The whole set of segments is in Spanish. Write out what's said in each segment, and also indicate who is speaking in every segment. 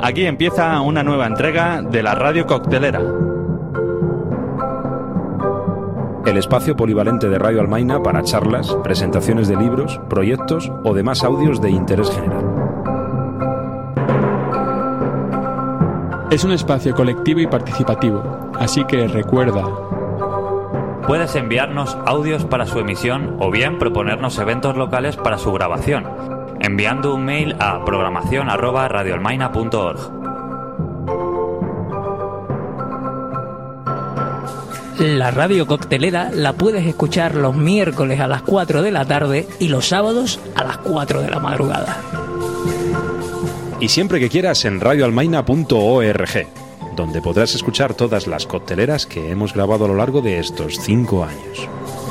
Speaker 1: Aquí empieza una nueva entrega de la Radio Coctelera.
Speaker 2: El espacio polivalente de Radio Almaina para charlas, presentaciones de libros, proyectos o demás audios de interés general.
Speaker 3: Es un espacio colectivo y participativo, así que recuerda:
Speaker 4: puedes enviarnos audios para su emisión o bien proponernos eventos locales para su grabación, enviando un mail a programacion@radioalmaina.org.
Speaker 5: La Radio Coctelera la puedes escuchar los miércoles a las 4 de la tarde y los sábados a las 4 de la madrugada.
Speaker 2: Y siempre que quieras en radioalmaina.org, donde podrás escuchar todas las cocteleras que hemos grabado a lo largo de estos 5 años.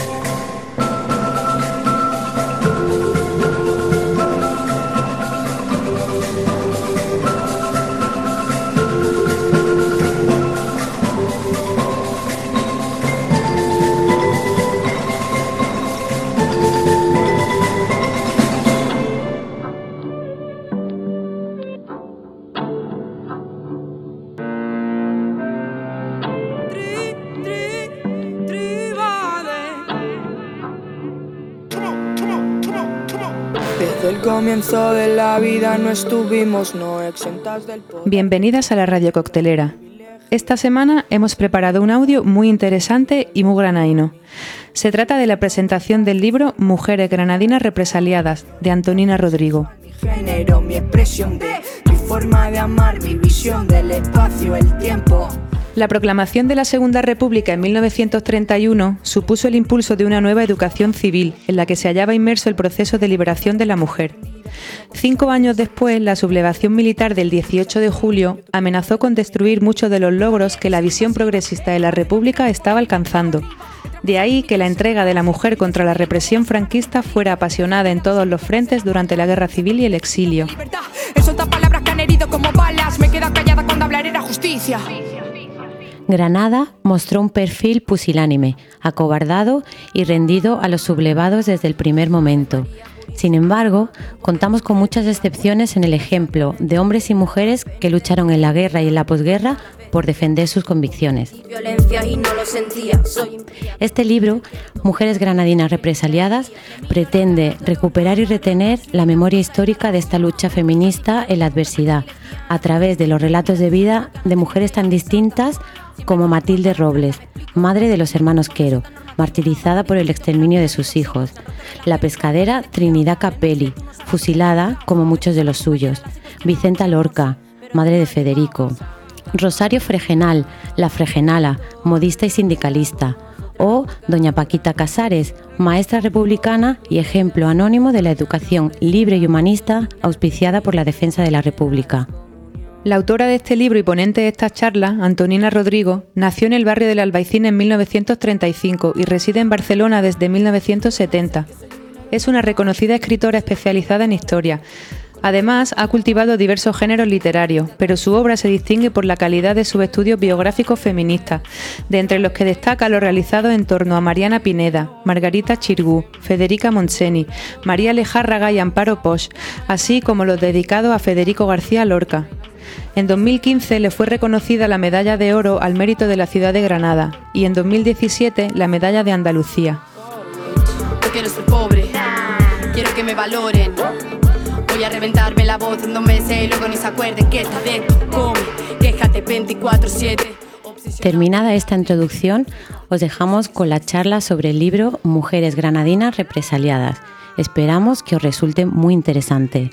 Speaker 6: Desde el comienzo de la vida no estuvimos exentas del poder.
Speaker 7: Bienvenidas a la Radio Coctelera. Esta semana hemos preparado un audio muy interesante y muy granaíno. Se trata de la presentación del libro Mujeres Granadinas Represaliadas, de Antonina Rodrigo.
Speaker 6: Mi género, mi expresión de mi forma de amar, mi visión del espacio, el tiempo.
Speaker 7: La proclamación de la Segunda República en 1931 supuso el impulso de una nueva educación civil, en la que se hallaba inmerso el proceso de liberación de la mujer. 5 años después, la sublevación militar del 18 de julio amenazó con destruir muchos de los logros que la visión progresista de la República estaba alcanzando. De ahí que la entrega de la mujer contra la represión franquista fuera apasionada en todos los frentes durante la Guerra Civil y el exilio.
Speaker 6: Esas palabras que han herido como balas, me queda callada cuando hablar era justicia.
Speaker 8: Granada mostró un perfil pusilánime, acobardado y rendido a los sublevados desde el primer momento. Sin embargo, contamos con muchas excepciones en el ejemplo de hombres y mujeres que lucharon en la guerra y en la posguerra por defender sus convicciones. Este libro, Mujeres Granadinas Represaliadas, pretende recuperar y retener la memoria histórica de esta lucha feminista en la adversidad, a través de los relatos de vida de mujeres tan distintas como Matilde Robles, madre de los hermanos Quero, martirizada por el exterminio de sus hijos; la pescadera Trinidad Capelli, fusilada como muchos de los suyos; Vicenta Lorca, madre de Federico; Rosario Fregenal, la Fregenala, modista y sindicalista; o doña Paquita Casares, maestra republicana y ejemplo anónimo de la educación libre y humanista auspiciada por la defensa de la República.
Speaker 7: La autora de este libro y ponente de estas charlas, Antonina Rodrigo, nació en el barrio del Albaicín en 1935 y reside en Barcelona desde 1970. Es una reconocida escritora especializada en historia. Además, ha cultivado diversos géneros literarios, pero su obra se distingue por la calidad de sus estudios biográficos feministas, de entre los que destaca lo realizado en torno a Mariana Pineda, Margarita Xirgu, Federica Montseny, María Lejárraga y Amparo Posch, así como los dedicados a Federico García Lorca. En 2015 le fue reconocida la Medalla de Oro al Mérito de la Ciudad de Granada y en 2017 la Medalla de Andalucía.
Speaker 9: Yo quiero ser pobre, quiero que me valoren. Voy a reventarme la voz en 2 meses y luego ni se acuerden que está dentro. Come, quéjate 24/7.
Speaker 8: Terminada esta introducción, os dejamos con la charla sobre el libro Mujeres Granadinas Represaliadas. Esperamos que os resulte muy interesante.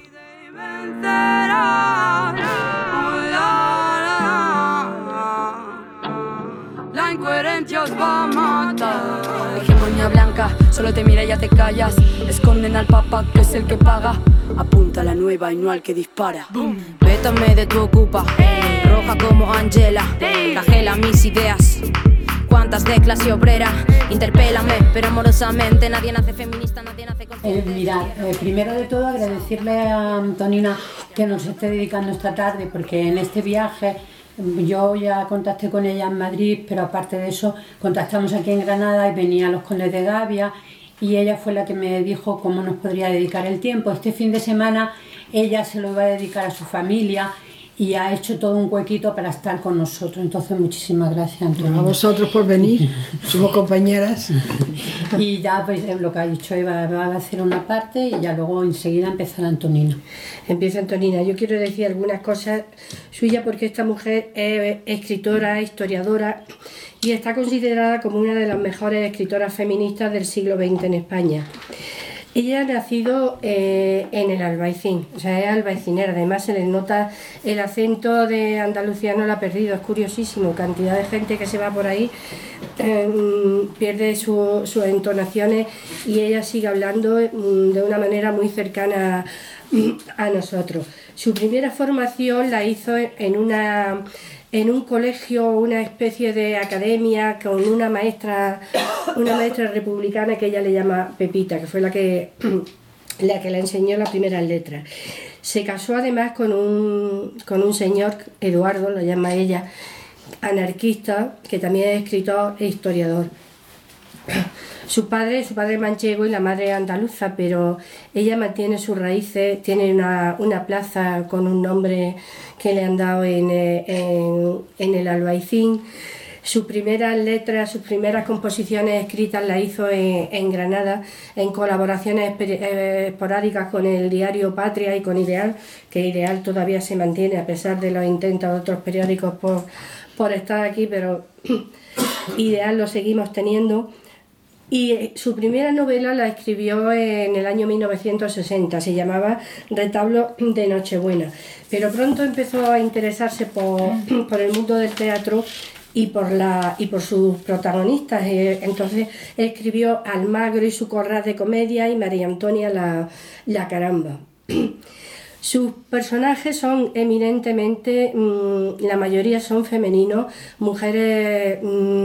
Speaker 6: La incoherencia os va a matar. Hegemonía blanca, solo te mira y ya te callas. Esconden al papa que es el que paga. Apunta a la nueva y no al que dispara. Boom. Vétame de tu ocupa, roja como Angela. Cajela mis ideas. Cuántas de clase obrera, interpélame, pero amorosamente. Nadie nace feminista, nadie nace con...
Speaker 10: Mirad, primero de todo agradecerle a Antonina que nos esté dedicando esta tarde, porque en este viaje yo ya contacté con ella en Madrid, pero aparte de eso contactamos aquí en Granada y venía a los Condes de Gavia y ella fue la que me dijo cómo nos podría dedicar el tiempo. Este fin de semana ella se lo va a dedicar a su familia y ha hecho todo un huequito para estar con nosotros. Entonces, muchísimas gracias, Antonio.
Speaker 11: A vosotros por venir, somos compañeras.
Speaker 10: Y ya, pues lo que ha dicho Eva, va a hacer una parte y ya luego enseguida empezará Antonina.
Speaker 12: Empieza Antonina. Yo quiero decir algunas cosas suyas porque esta mujer es escritora, historiadora y está considerada como una de las mejores escritoras feministas del siglo XX en España. Ella ha nacido en el Albaicín, o sea, es albaicinera, además se le nota el acento de Andalucía, no lo ha perdido, es curiosísimo, cantidad de gente que se va por ahí pierde sus entonaciones y ella sigue hablando de una manera muy cercana a nosotros. Su primera formación la hizo en un colegio, una especie de academia con una maestra republicana que ella le llama Pepita, que fue la que le enseñó las primeras letras. Se casó además con un señor, Eduardo, lo llama ella, anarquista, que también es escritor e historiador. Su padre es manchego y la madre andaluza, pero ella mantiene sus raíces, tiene una plaza con un nombre que le han dado en el Albaicín. Sus primeras letras, sus primeras composiciones escritas las hizo en Granada, en colaboraciones esporádicas con el diario Patria y con Ideal, que Ideal todavía se mantiene a pesar de los intentos de otros periódicos por estar aquí, pero Ideal lo seguimos teniendo. Y su primera novela la escribió en el año 1960, se llamaba Retablo de Nochebuena, pero pronto empezó a interesarse por el mundo del teatro y por sus protagonistas. Entonces escribió Almagro y su Corral de Comedia y María Antonia la Caramba. Sus personajes son eminentemente, la mayoría son femeninos, mujeres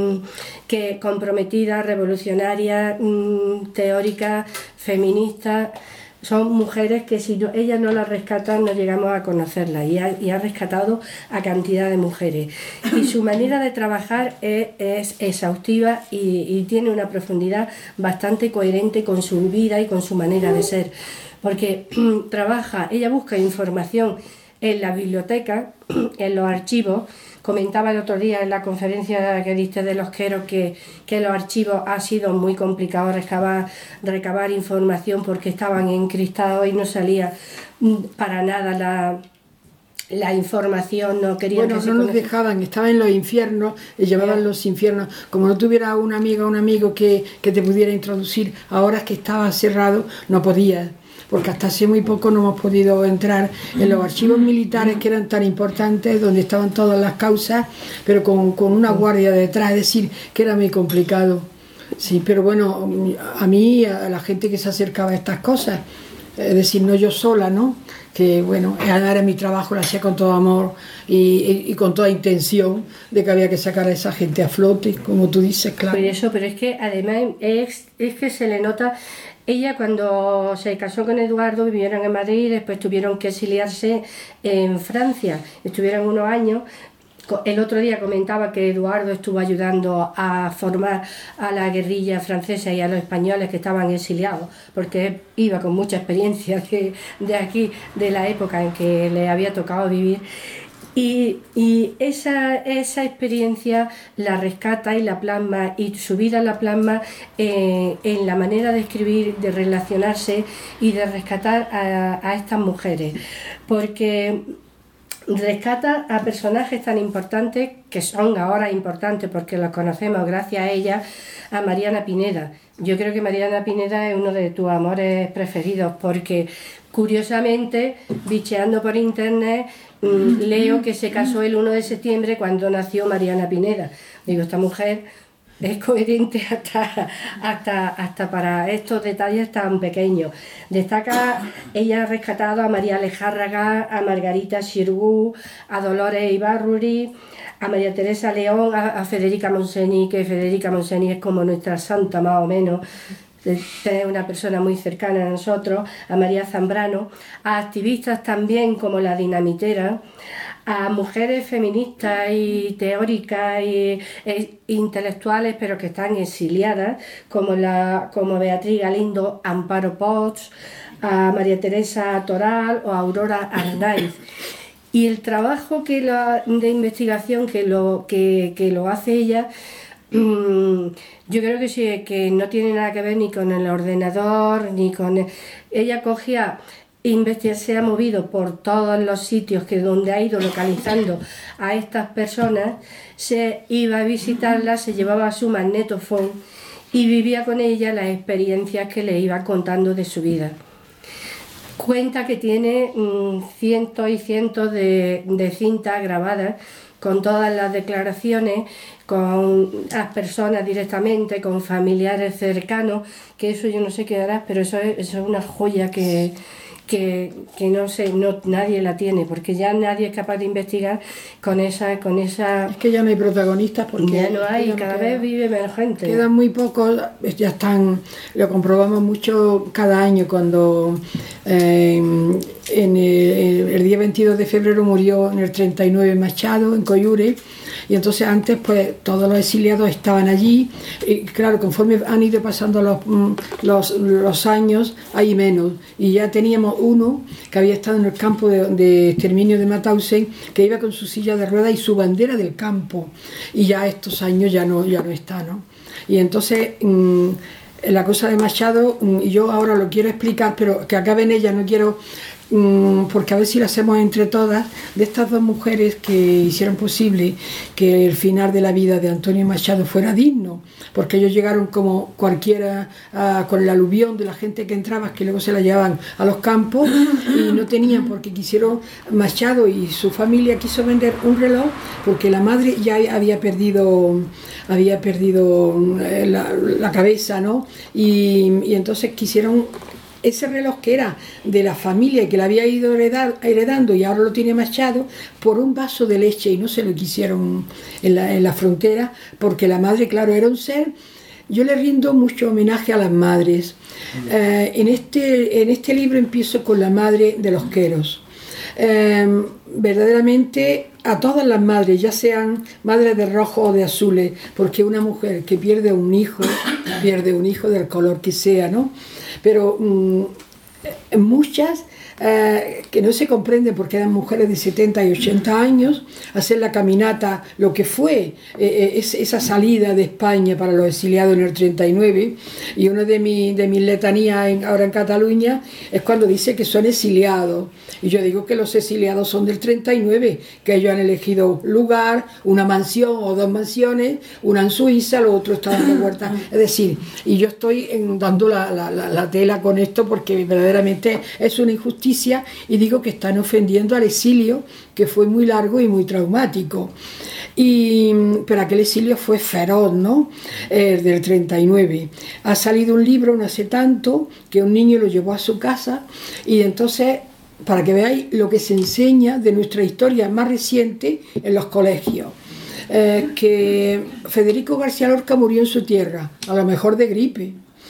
Speaker 12: que comprometidas, revolucionarias, teóricas, feministas. Son mujeres que si ellas no las rescatan no llegamos a conocerlas y ha rescatado a cantidad de mujeres. Y su manera de trabajar es exhaustiva y tiene una profundidad bastante coherente con su vida y con su manera de ser. Porque ella busca información en la biblioteca, en los archivos. Comentaba el otro día en la conferencia que diste de los Queros que los archivos ha sido muy complicado recabar información porque estaban encristados y no salía para nada la información, no querían que se
Speaker 11: no nos dejaban, estaban en los infiernos, les llamaban los infiernos, como no tuviera una amiga o un amigo que te pudiera introducir, ahora que estaba cerrado no podía. Porque hasta hace muy poco no hemos podido entrar en los archivos militares que eran tan importantes, donde estaban todas las causas, pero con una guardia detrás, es decir, que era muy complicado. Sí, pero bueno, a mí, a la gente que se acercaba a estas cosas, es decir, no yo sola, ¿no? Que bueno, era mi trabajo, lo hacía con todo amor y con toda intención de que había que sacar a esa gente a flote, como tú dices, claro.
Speaker 12: Pero es que además es que se le nota. Ella cuando se casó con Eduardo vivieron en Madrid, después tuvieron que exiliarse en Francia, estuvieron unos años. El otro día comentaba que Eduardo estuvo ayudando a formar a la guerrilla francesa y a los españoles que estaban exiliados, porque iba con mucha experiencia de aquí, de la época en que le había tocado vivir. Y esa experiencia la rescata y la plasma, y su vida la plasma en la manera de escribir, de relacionarse y de rescatar a estas mujeres, porque rescata a personajes tan importantes, que son ahora importantes porque los conocemos gracias a ella, a Mariana Pineda. Yo creo que Mariana Pineda es uno de tus amores preferidos, porque curiosamente, bicheando por internet, leo que se casó el 1 de septiembre cuando nació Mariana Pineda. Digo, esta mujer es coherente hasta para estos detalles tan pequeños. Destaca, ella ha rescatado a María Alejárraga, a Margarita Xirgu, a Dolores Ibarruri, a María Teresa León, a Federica Monseni, que Federica Monseni es como nuestra santa más o menos, es una persona muy cercana a nosotros, a María Zambrano, a activistas también como la Dinamitera, a mujeres feministas y teóricas e intelectuales pero que están exiliadas, como Beatriz Galindo, Amparo Potts, a María Teresa Toral o a Aurora Arnaiz. Y el trabajo de investigación que lo hace ella, yo creo que sí, que no tiene nada que ver ni con el ordenador, ni con... Ella cogía... se ha movido por todos los sitios donde ha ido localizando a estas personas, se iba a visitarlas, se llevaba su magnetofón y vivía con ella las experiencias que le iba contando de su vida. Cuenta que tiene cientos y cientos de cintas grabadas con todas las declaraciones, con las personas directamente, con familiares cercanos, que eso yo no sé qué harás, pero eso es una joya que no sé, nadie la tiene, porque ya nadie es capaz de investigar con esa...
Speaker 11: Es que ya no hay protagonistas, porque
Speaker 12: ya no hay, cada vez vive menos gente.
Speaker 11: Quedan muy pocos, ya están, lo comprobamos mucho cada año cuando el día 22 de febrero murió en el 39 Machado, en Coyure, y entonces antes pues todos los exiliados estaban allí, y claro, conforme han ido pasando los años hay menos, y ya teníamos uno que había estado en el campo de exterminio de Mauthausen, que iba con su silla de ruedas y su bandera del campo, y ya estos años ya no está, ¿no? Y entonces la cosa de Machado, yo ahora lo quiero explicar, pero que acabe en ella, no quiero... porque a ver si lo hacemos entre todas, de estas dos mujeres que hicieron posible que el final de la vida de Antonio Machado fuera digno, porque ellos llegaron como cualquiera con el aluvión de la gente que entraba, que luego se la llevaban a los campos y no tenían, porque Machado y su familia quiso vender un reloj porque la madre ya había perdido la cabeza, ¿no? Y entonces quisieron ese reloj que era de la familia y que la había ido heredando y ahora lo tiene Machado, por un vaso de leche, y no se lo quisieron en la frontera, porque la madre, claro, era un ser. Yo le rindo mucho homenaje a las madres. En este libro empiezo con la madre de los Queros. Verdaderamente a todas las madres, ya sean madres de rojo o de azules, porque una mujer que pierde un hijo del color que sea, ¿no? Pero muchas que no se comprenden porque eran mujeres de 70 y 80 años, hacer la caminata, lo que fue esa salida de España para los exiliados en el 39, y una de mis letanías ahora en Cataluña es cuando dice que son exiliados, y yo digo que los exiliados son del 39, que ellos han elegido lugar, una mansión o dos mansiones, una en Suiza, lo otro está en la huerta, es decir, y yo estoy dando la tela con esto porque verdaderamente es una injusticia, y digo que están ofendiendo al exilio, que fue muy largo y muy traumático. Pero aquel exilio fue feroz, ¿no? Del 39. Ha salido un libro no hace tanto que un niño lo llevó a su casa, y entonces, para que veáis lo que se enseña de nuestra historia más reciente en los colegios. Que Federico García Lorca murió en su tierra, a lo mejor de gripe.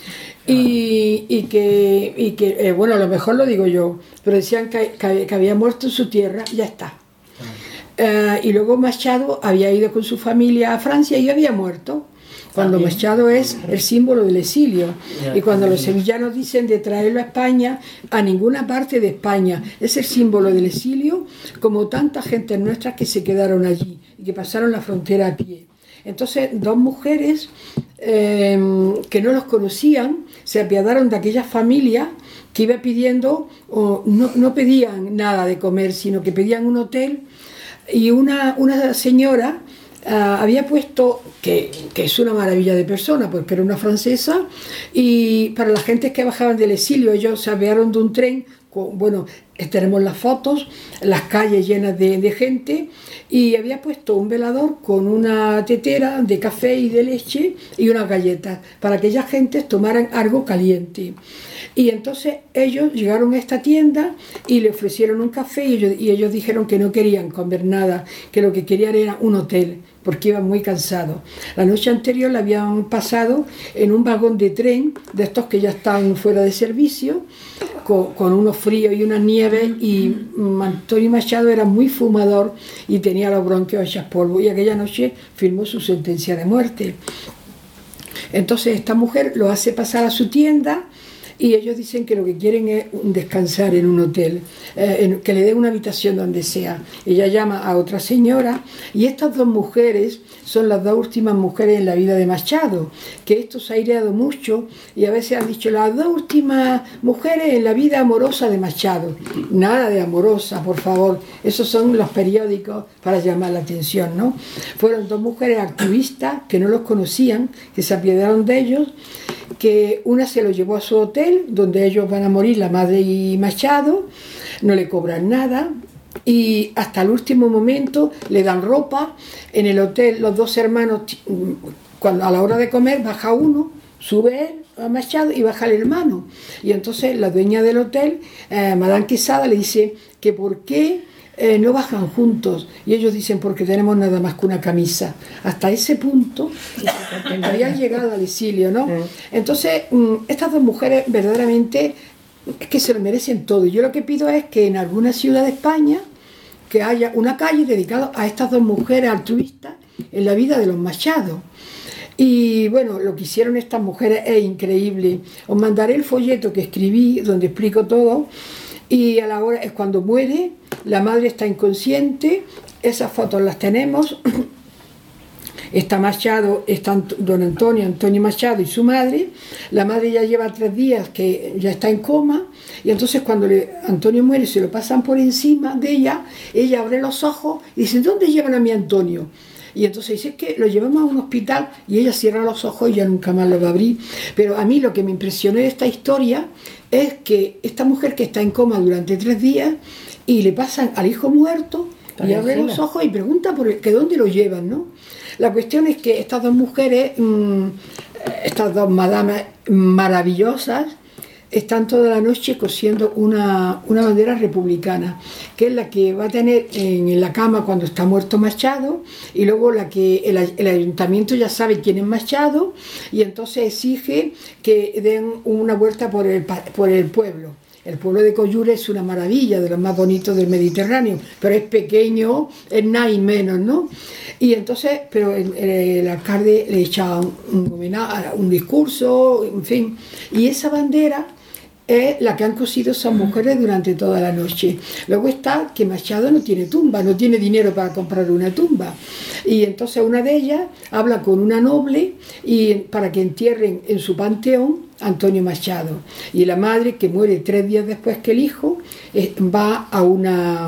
Speaker 11: Y que bueno, a lo mejor lo digo yo, pero decían que había muerto en su tierra, ya está. Y luego Machado había ido con su familia a Francia y había muerto, cuando Machado es el símbolo del exilio. Y cuando los sevillanos dicen de traerlo a España, a ninguna parte de España, es el símbolo del exilio, como tantas gentes nuestras que se quedaron allí y que pasaron la frontera a pie. Entonces, dos mujeres que no los conocían se apiadaron de aquella familia que iba pidiendo, no pedían nada de comer, sino que pedían un hotel, y una señora había puesto, que es una maravilla de persona, porque era una francesa, y para las gentes que bajaban del exilio, ellos se apearon de un tren. Bueno, tenemos las fotos, las calles llenas de gente, y había puesto un velador con una tetera de café y de leche y unas galletas para que aquellas gentes tomaran algo caliente. Y entonces ellos llegaron a esta tienda y le ofrecieron un café, y ellos dijeron que no querían comer nada, que lo que querían era un hotel, porque iban muy cansados. La noche anterior la habían pasado en un vagón de tren, de estos que ya están fuera de servicio, con unos fríos y unas nieves, y Antonio Machado era muy fumador y tenía los bronquios hechos polvo, y aquella noche firmó su sentencia de muerte. Entonces esta mujer lo hace pasar a su tienda, y ellos dicen que lo que quieren es descansar en un hotel, que le den una habitación donde sea. Ella llama a otra señora y estas dos mujeres son las dos últimas mujeres en la vida de Machado, que esto se ha aireado mucho y a veces han dicho las dos últimas mujeres en la vida amorosa de Machado. Nada de amorosa, por favor, esos son los periódicos para llamar la atención, ¿no? Fueron dos mujeres activistas que no los conocían, que se apiadaron de ellos, que una se los llevó a su hotel, donde ellos van a morir, la madre y Machado, no le cobran nada, y hasta el último momento le dan ropa. En el hotel los dos hermanos, cuando a la hora de comer, baja uno, sube él a Machado y baja el hermano. Y entonces la dueña del hotel, Madame Quesada, le dice que por qué no bajan juntos. Y ellos dicen porque tenemos nada más que una camisa. Hasta ese punto habían llegado al exilio, ¿no? Entonces estas dos mujeres verdaderamente es que se lo merecen todo. Yo lo que pido es que en alguna ciudad de España que haya una calle dedicada a estas dos mujeres altruistas en la vida de los Machado. Y bueno, lo que hicieron estas mujeres es increíble. Os mandaré el folleto que escribí donde explico todo. Y a la hora es cuando muere, la madre está inconsciente, esas fotos las tenemos. Está Machado, está don Antonio Machado y su madre. La madre ya lleva 3 días que ya está en coma, y entonces cuando Antonio muere se lo pasan por encima de ella abre los ojos y dice: ¿dónde llevan a mi Antonio? Y entonces dice que lo llevamos a un hospital, y ella cierra los ojos y ya nunca más lo va a abrir. Pero a mí lo que me impresionó de esta historia es que esta mujer que está en coma durante 3 días y le pasan al hijo muerto y abre los ojos y pregunta por que dónde lo llevan, ¿no? La cuestión es que estas dos mujeres, estas dos madamas maravillosas, están toda la noche cosiendo una bandera republicana, que es la que va a tener en la cama cuando está muerto Machado, y luego la que el ayuntamiento ya sabe quién es Machado, y entonces exige que den una vuelta por el pueblo. El pueblo de Coyure es una maravilla, de los más bonitos del Mediterráneo, pero es pequeño, es nada y menos, ¿no? Y entonces, pero el alcalde le echa un discurso, en fin, y esa bandera es la que han cosido esas mujeres durante toda la noche. Luego está que Machado no tiene tumba, no tiene dinero para comprar una tumba, y entonces una de ellas habla con una noble y para que entierren en su panteón Antonio Machado, y la madre, que muere 3 días después que el hijo, va a una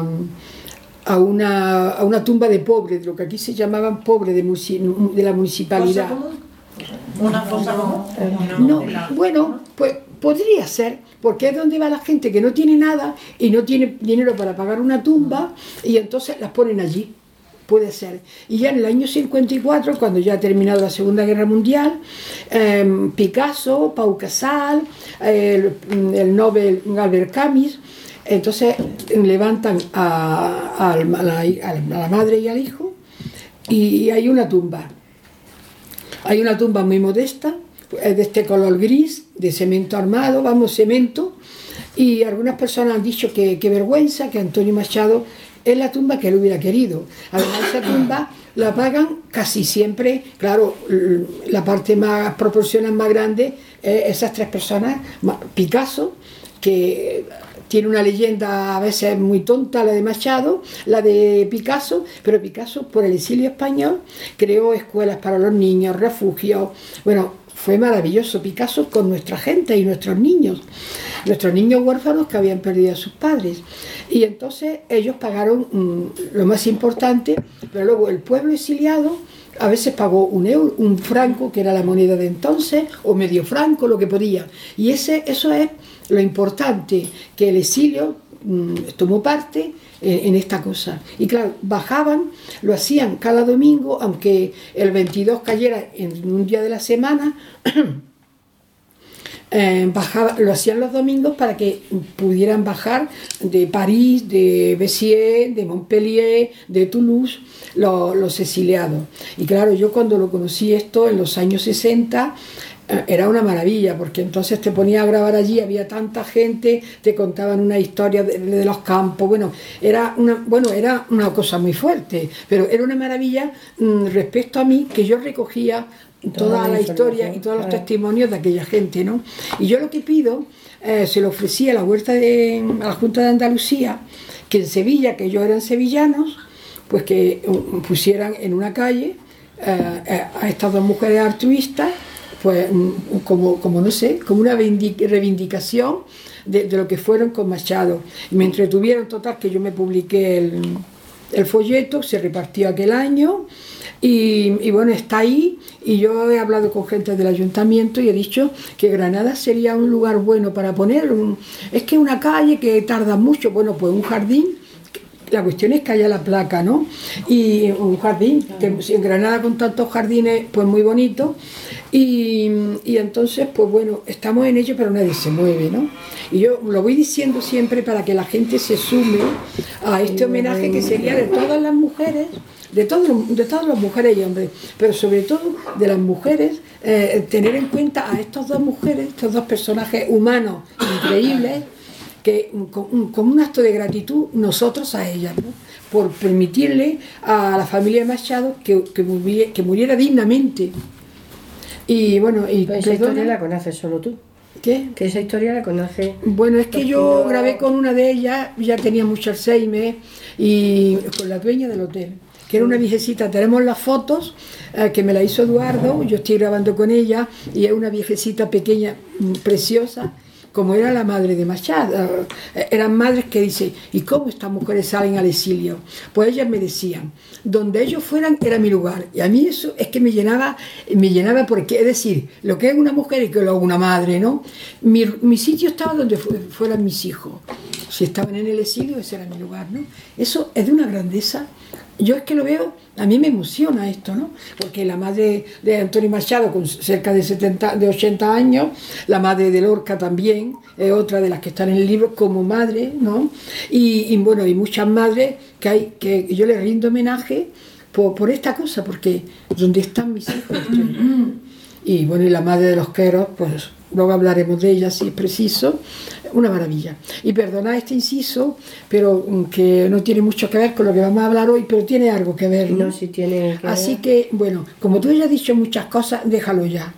Speaker 11: tumba de pobres, lo que aquí se llamaban pobres de la municipalidad.
Speaker 13: ¿Una fosa común?
Speaker 11: No, bueno, pues podría ser, porque es donde va la gente que no tiene nada y no tiene dinero para pagar una tumba, y entonces las ponen allí. Puede ser. Y ya en el año 54, cuando ya ha terminado la Segunda Guerra Mundial, Picasso, Pau Casals, el Nobel Albert Camus, entonces levantan a la madre y al hijo, y hay una tumba. Hay una tumba muy modesta, es de este color gris, de cemento armado, cemento, y algunas personas han dicho que qué vergüenza, que Antonio Machado es la tumba que él hubiera querido. Además, esa tumba la pagan casi siempre, claro, la parte más proporcional más grande, esas 3 personas. Picasso, que tiene una leyenda a veces muy tonta, la de Machado, la de Picasso, pero Picasso, por el exilio español, creó escuelas para los niños, refugios. Bueno, fue maravilloso Picasso con nuestra gente y nuestros niños huérfanos que habían perdido a sus padres. Y entonces ellos pagaron lo más importante, pero luego el pueblo exiliado a veces pagó un franco, que era la moneda de entonces, o medio franco, lo que podía. Y eso es lo importante, que el exilio tomó parte en esta cosa. Y claro, bajaban, lo hacían cada domingo, aunque el 22 cayera en un día de la semana, lo hacían los domingos para que pudieran bajar de París, de Béziers, de Montpellier, de Toulouse, los exiliados. Y claro, yo cuando lo conocí esto en los años 60, era una maravilla, porque entonces te ponías a grabar allí, había tanta gente, te contaban una historia de los campos, era una cosa muy fuerte, pero era una maravilla respecto a mí, que yo recogía toda la historia y todos los testimonios de aquella gente, ¿no? Y yo lo que pido, se lo ofrecí a la Junta de Andalucía, que en Sevilla, que ellos eran sevillanos, pues que pusieran en una calle a estas dos mujeres altruistas, pues como no sé, como una reivindicación de lo que fueron con Machado. Y me entretuvieron, total, que yo me publiqué el folleto, se repartió aquel año, y bueno, está ahí, y yo he hablado con gente del ayuntamiento y he dicho que Granada sería un lugar bueno para poner, es que una calle que tarda mucho, pues un jardín. La cuestión es que haya la placa, ¿no? Y un jardín, que en Granada con tantos jardines, pues muy bonito. Y entonces, pues bueno, estamos en ello, pero nadie se mueve, ¿no? Y yo lo voy diciendo siempre para que la gente se sume a este homenaje que sería de todas las mujeres, de todas las mujeres y hombres, pero sobre todo de las mujeres, tener en cuenta a estas dos mujeres, estos dos personajes humanos increíbles, que con un acto de gratitud nosotros a ellas, ¿no? Por permitirle a la familia de Machado que muriera dignamente. Y bueno,
Speaker 12: esa historia la conoces solo tú.
Speaker 11: ¿Qué?
Speaker 12: Que esa historia la conoces.
Speaker 11: Bueno, es que yo grabé con una de ellas, ya tenía mucho Alzheimer, y con la dueña del hotel, que era una viejecita. Tenemos las fotos que me la hizo Eduardo, yo estoy grabando con ella, y es una viejecita pequeña, preciosa, como era la madre de Machado. Eran madres que dicen, ¿y cómo estas mujeres salen al exilio? Pues ellas me decían, donde ellos fueran era mi lugar. Y a mí eso es que me llenaba porque, es decir, lo que es una mujer y que lo es una madre, ¿no? Mi sitio estaba donde fueran mis hijos. Si estaban en el exilio, ese era mi lugar, ¿no? Eso es de una grandeza. Yo es que lo veo, a mí me emociona esto, ¿no? Porque la madre de Antonio Machado, con cerca de 80 años, la madre de Lorca también, es otra de las que están en el libro como madre, ¿no? Y bueno, y muchas madres que yo les rindo homenaje por esta cosa, porque donde están mis hijos. Y bueno, y la madre de los Queros, pues luego hablaremos de ella si es preciso. Una maravilla. Y perdonad este inciso, pero que no tiene mucho que ver con lo que vamos a hablar hoy, pero tiene algo que ver, ¿no?
Speaker 12: No, sí tiene que
Speaker 11: Así
Speaker 12: ver.
Speaker 11: que, bueno, como tú ya has dicho muchas cosas, déjalo ya.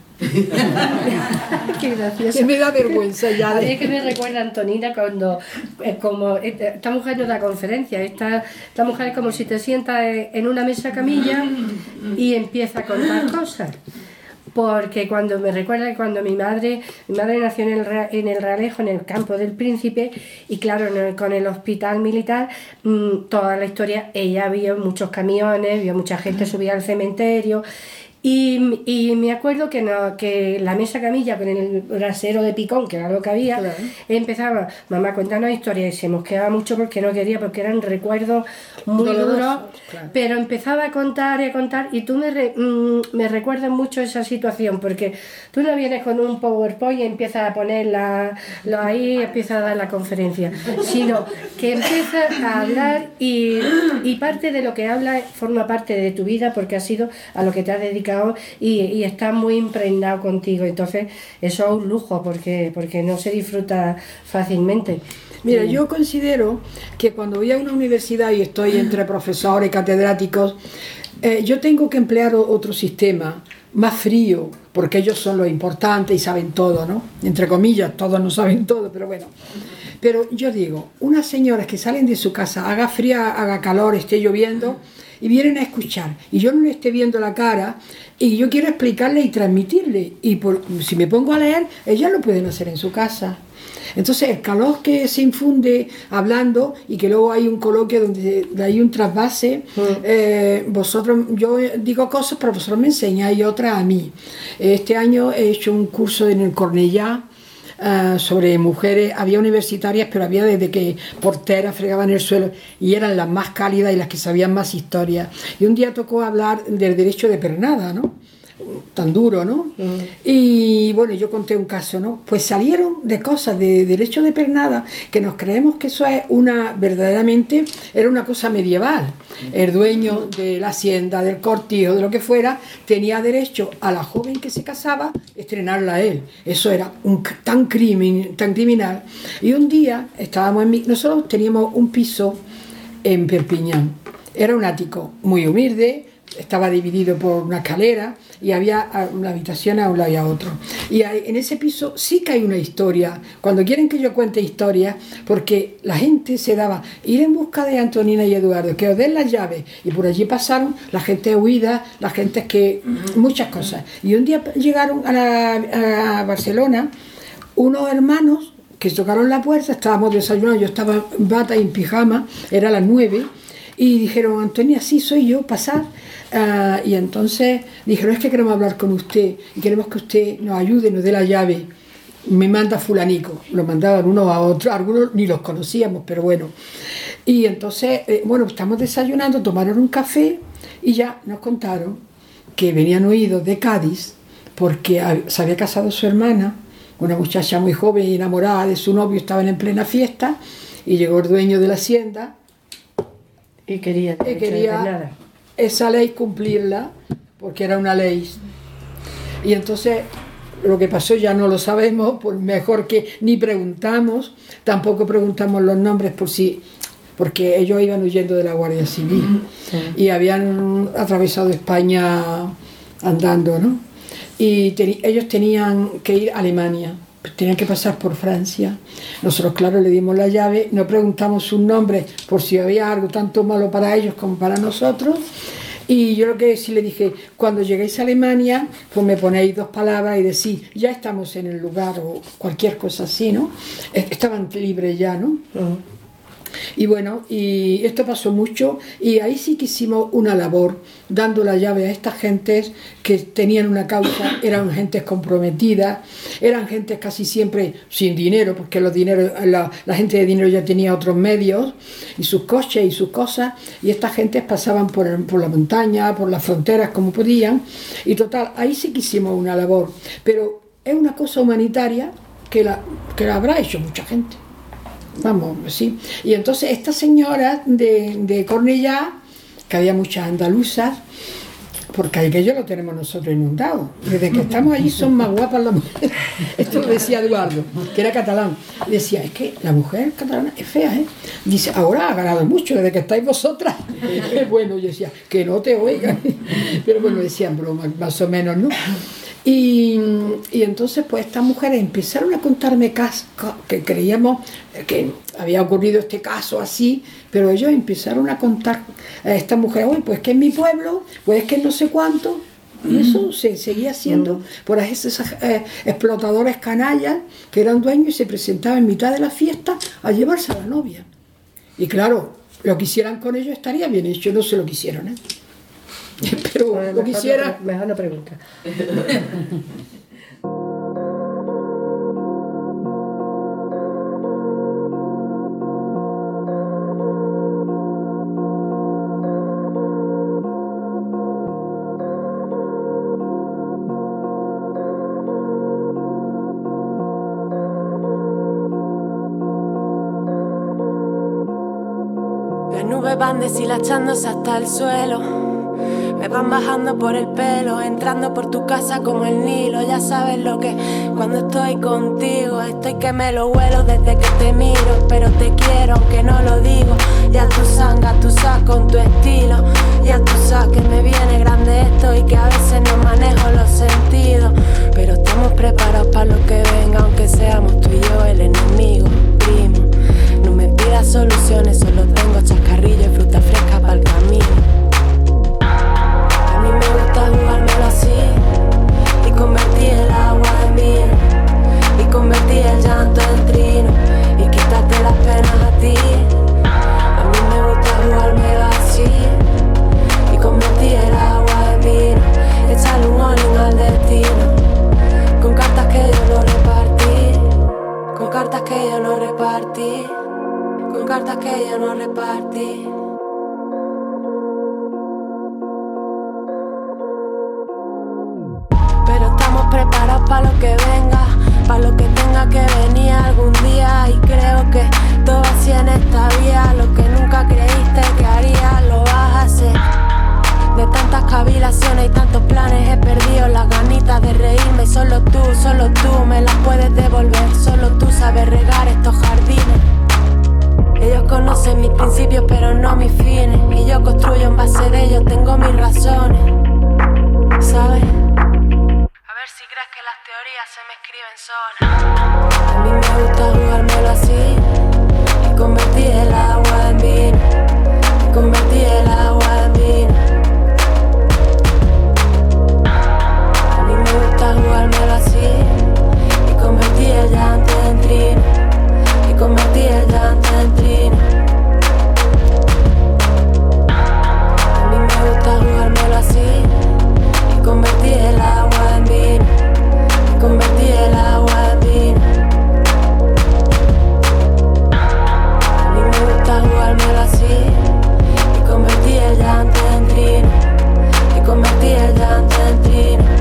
Speaker 12: Qué gracioso.
Speaker 11: Que me da vergüenza ya.
Speaker 12: A mí es que me recuerda a Antonina cuando, como esta mujer no da conferencia, esta mujer es como si te sientas en una mesa camilla y empieza a contar cosas. Porque cuando me recuerda que cuando mi madre nació en el Realejo, en el Campo del Príncipe, y claro, con el hospital militar, toda la historia, ella vio muchos camiones, vio mucha gente subir al cementerio. Y me acuerdo que la mesa camilla con el brasero de picón, que era lo que había, claro, empezaba, mamá, cuéntanos historias, y se mosqueaba mucho porque no quería, porque eran recuerdos muy duros, claro. Pero empezaba a contar, y tú me recuerdas mucho esa situación, porque tú no vienes con un PowerPoint y empiezas a ponerla ahí, empiezas a dar la conferencia, sino que empiezas a hablar y parte de lo que hablas forma parte de tu vida, porque ha sido a lo que te has dedicado y está muy impregnado contigo. Entonces eso es un lujo porque no se disfruta fácilmente.
Speaker 11: Mira, yo considero que cuando voy a una universidad y estoy entre profesores y catedráticos, yo tengo que emplear otro sistema más frío, porque ellos son los importantes y saben todo, ¿no? Entre comillas, todos no saben todo, pero bueno. Pero yo digo, unas señoras que salen de su casa, haga frío, haga calor, esté lloviendo, y vienen a escuchar, y yo no le esté viendo la cara, y yo quiero explicarle y transmitirle, y si me pongo a leer, ellas lo pueden hacer en su casa. Entonces el calor que se infunde hablando, y que luego hay un coloquio donde hay un trasvase, yo digo cosas, pero vosotros me enseñáis otras a mí. Este año he hecho un curso en el Cornellá, sobre mujeres, había universitarias, pero había desde que porteras fregaban el suelo, y eran las más cálidas y las que sabían más historia. Y un día tocó hablar del derecho de pernada, ¿no? tan duro, ¿no? Y bueno, yo conté un caso, ¿no? Pues salieron de cosas de derecho de pernada que nos creemos que eso es verdaderamente era una cosa medieval. El dueño de la hacienda, del cortijo, de lo que fuera, tenía derecho a la joven que se casaba estrenarla a él. Eso era tan criminal. Y un día estábamos nosotros teníamos un piso en Perpiñán. Era un ático muy humilde, estaba dividido por una escalera y había una habitación a un lado y a otro. Y en ese piso sí que hay una historia. Cuando quieren que yo cuente historias, porque la gente se daba, ir en busca de Antonina y Eduardo, que os den las llaves. Y por allí pasaron la gente huida, la gente que... muchas cosas. Y un día llegaron a Barcelona unos hermanos que tocaron la puerta, estábamos desayunando, yo estaba en bata y en pijama, era las 9, y dijeron, Antonia, sí, soy yo, pasad. Y entonces dijeron, es que queremos hablar con usted y queremos que usted nos ayude, nos dé la llave. Me manda fulanico. Lo mandaban unos a otros, algunos ni los conocíamos, pero bueno. Y entonces, bueno, estamos desayunando, tomaron un café y ya nos contaron que venían oídos de Cádiz porque se había casado su hermana, una muchacha muy joven y enamorada de su novio, estaban en plena fiesta y llegó el dueño de la hacienda
Speaker 12: y quería
Speaker 11: esa ley cumplirla, porque era una ley. Y entonces lo que pasó ya no lo sabemos, pues mejor que ni preguntamos, tampoco preguntamos los nombres porque ellos iban huyendo de la Guardia Civil y habían atravesado España andando, ¿no? Y ellos tenían que ir a Alemania, tenían que pasar por Francia. Nosotros, claro, le dimos la llave, no preguntamos sus nombres por si había algo tanto malo para ellos como para nosotros. Y yo lo que sí le dije, cuando lleguéis a Alemania, pues me ponéis 2 palabras y decís, ya estamos en el lugar o cualquier cosa así, ¿no? Estaban libres ya, ¿no? Y bueno, y esto pasó mucho y ahí sí que hicimos una labor dando la llave a estas gentes que tenían una causa, eran gentes comprometidas, eran gentes casi siempre sin dinero, porque la gente de dinero ya tenía otros medios y sus coches y sus cosas, y estas gentes pasaban por la montaña, por las fronteras como podían, y total, ahí sí que hicimos una labor, pero es una cosa humanitaria que la habrá hecho mucha gente. Vamos, sí. Y entonces esta señora de Cornellá, que había muchas andaluzas, porque aquello lo tenemos nosotros inundado. Desde que estamos allí son más guapas las mujeres. Esto lo decía Eduardo, que era catalán. Y decía, es que la mujer catalana es fea, ¿eh? Dice, ahora ha ganado mucho desde que estáis vosotras. Bueno, yo decía, que no te oigan. Pero bueno, decían bromas, más o menos, ¿no? Y entonces pues estas mujeres empezaron a contarme casos que creíamos que había ocurrido este caso así, pero ellos empezaron a contar a estas mujeres, oye, pues que en mi pueblo, pues que no sé cuánto, y eso se seguía haciendo por esos explotadores canallas que eran dueños y se presentaban en mitad de la fiesta a llevarse a la novia. Y claro, lo que hicieran con ellos estaría bien hecho, no se lo quisieron, ¿eh? Pero bueno, lo quisiera.
Speaker 12: Mejor no pregunta.
Speaker 14: Las nubes van deshilachándose hasta el suelo. Me van bajando por el pelo, entrando por tu casa como el Nilo. Ya sabes lo que cuando estoy contigo, estoy que me lo huelo desde que te miro. Pero te quiero aunque no lo digo. Ya tú sangas, tú sabes con tu estilo. Ya tú sabes que me viene grande esto y que a veces no manejo los sentidos. Pero estamos preparados para lo que venga, aunque seamos tú y yo el enemigo, primo. No me pidas soluciones, solo tengo chascarrillo y fruta fresca para el camino. A mí me gusta jugármelo así y convertir el agua en vino y convertir el llanto en trino y quitarte las penas a ti. A mí me gusta jugármelo así y convertir el agua en vino, echarle un all-in al destino con cartas que yo no repartí, con cartas que yo no repartí, con cartas que yo no repartí. pa' lo que venga, pa' lo que tenga que venir algún día. Y creo que todo así en esta vida, lo que nunca creíste que harías, lo vas a hacer. De tantas cavilaciones y tantos planes he perdido las ganitas de reírme. Solo tú me las puedes devolver. Solo tú sabes regar estos jardines. Ellos conocen mis principios pero no mis fines. Y yo construyo en base de ellos, tengo mis razones, ¿sabes? A ver si crees que las teorías se me escriben solas. A mí me gusta jugármelo así y convertir el agua en vino. Y convertir el agua en vino. A mí me gusta jugármelo así y convertir el llanto en trino. Y convertir el llanto en trino. A mí me gusta jugármelo así y convertir el agua en vino. Y convertir el agua en vino. A mí me gusta jugármelo así y convertir el llanto en trino. Y convertir el llanto en trino.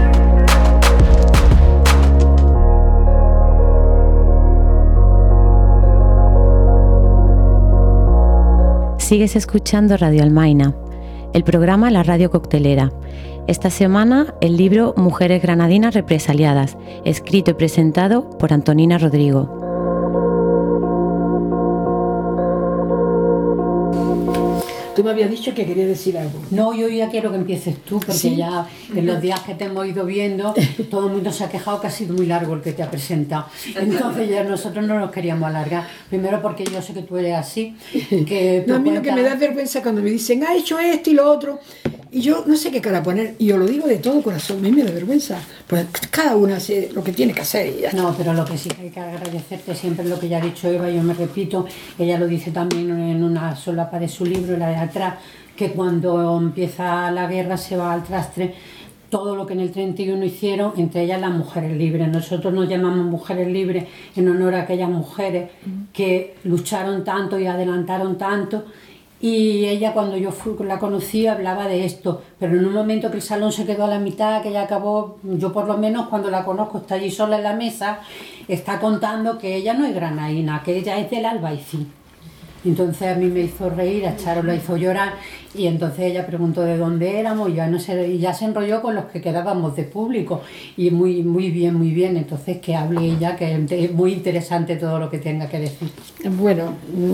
Speaker 8: Sigues escuchando Radio Almaina, el programa La Radio Coctelera. Esta semana, el libro Mujeres Granadinas Represaliadas, escrito y presentado por Antonina Rodrigo.
Speaker 11: Tú me habías dicho que querías decir algo.
Speaker 10: No, yo ya quiero que empieces tú, porque
Speaker 11: ¿Sí?
Speaker 10: ya en los días que te hemos ido viendo, todo el mundo se ha quejado que ha sido muy largo el que te ha presentado. Entonces ya nosotros no nos queríamos alargar. Primero porque yo sé que tú eres así. Que
Speaker 11: no, a mí lo que me da vergüenza cuando me dicen, ha hecho esto y lo otro, y yo no sé qué cara poner, y yo lo digo de todo corazón, a mí me da vergüenza. Pues cada una hace lo que tiene que hacer y ya está.
Speaker 10: No, pero lo que sí que hay que agradecerte siempre es lo que ya ha dicho Eva, yo me repito, ella lo dice también en una solapa de su libro, la de atrás, que cuando empieza la guerra se va al trastre todo lo que en el 31 hicieron, entre ellas las mujeres libres. Nosotros nos llamamos mujeres libres en honor a aquellas mujeres que lucharon tanto y adelantaron tanto. Y ella, cuando yo la conocí, hablaba de esto, pero en un momento que el salón se quedó a la mitad, que ella acabó, yo por lo menos cuando la conozco está allí sola en la mesa, está contando que ella no es granadina, que ella es del Albaicín. Entonces a mí me hizo reír, a Charo la hizo llorar, y entonces ella preguntó de dónde éramos, y ya se enrolló con los que quedábamos de público, y muy bien, entonces que hable ella, que es muy interesante todo lo que tenga que decir.
Speaker 11: Bueno,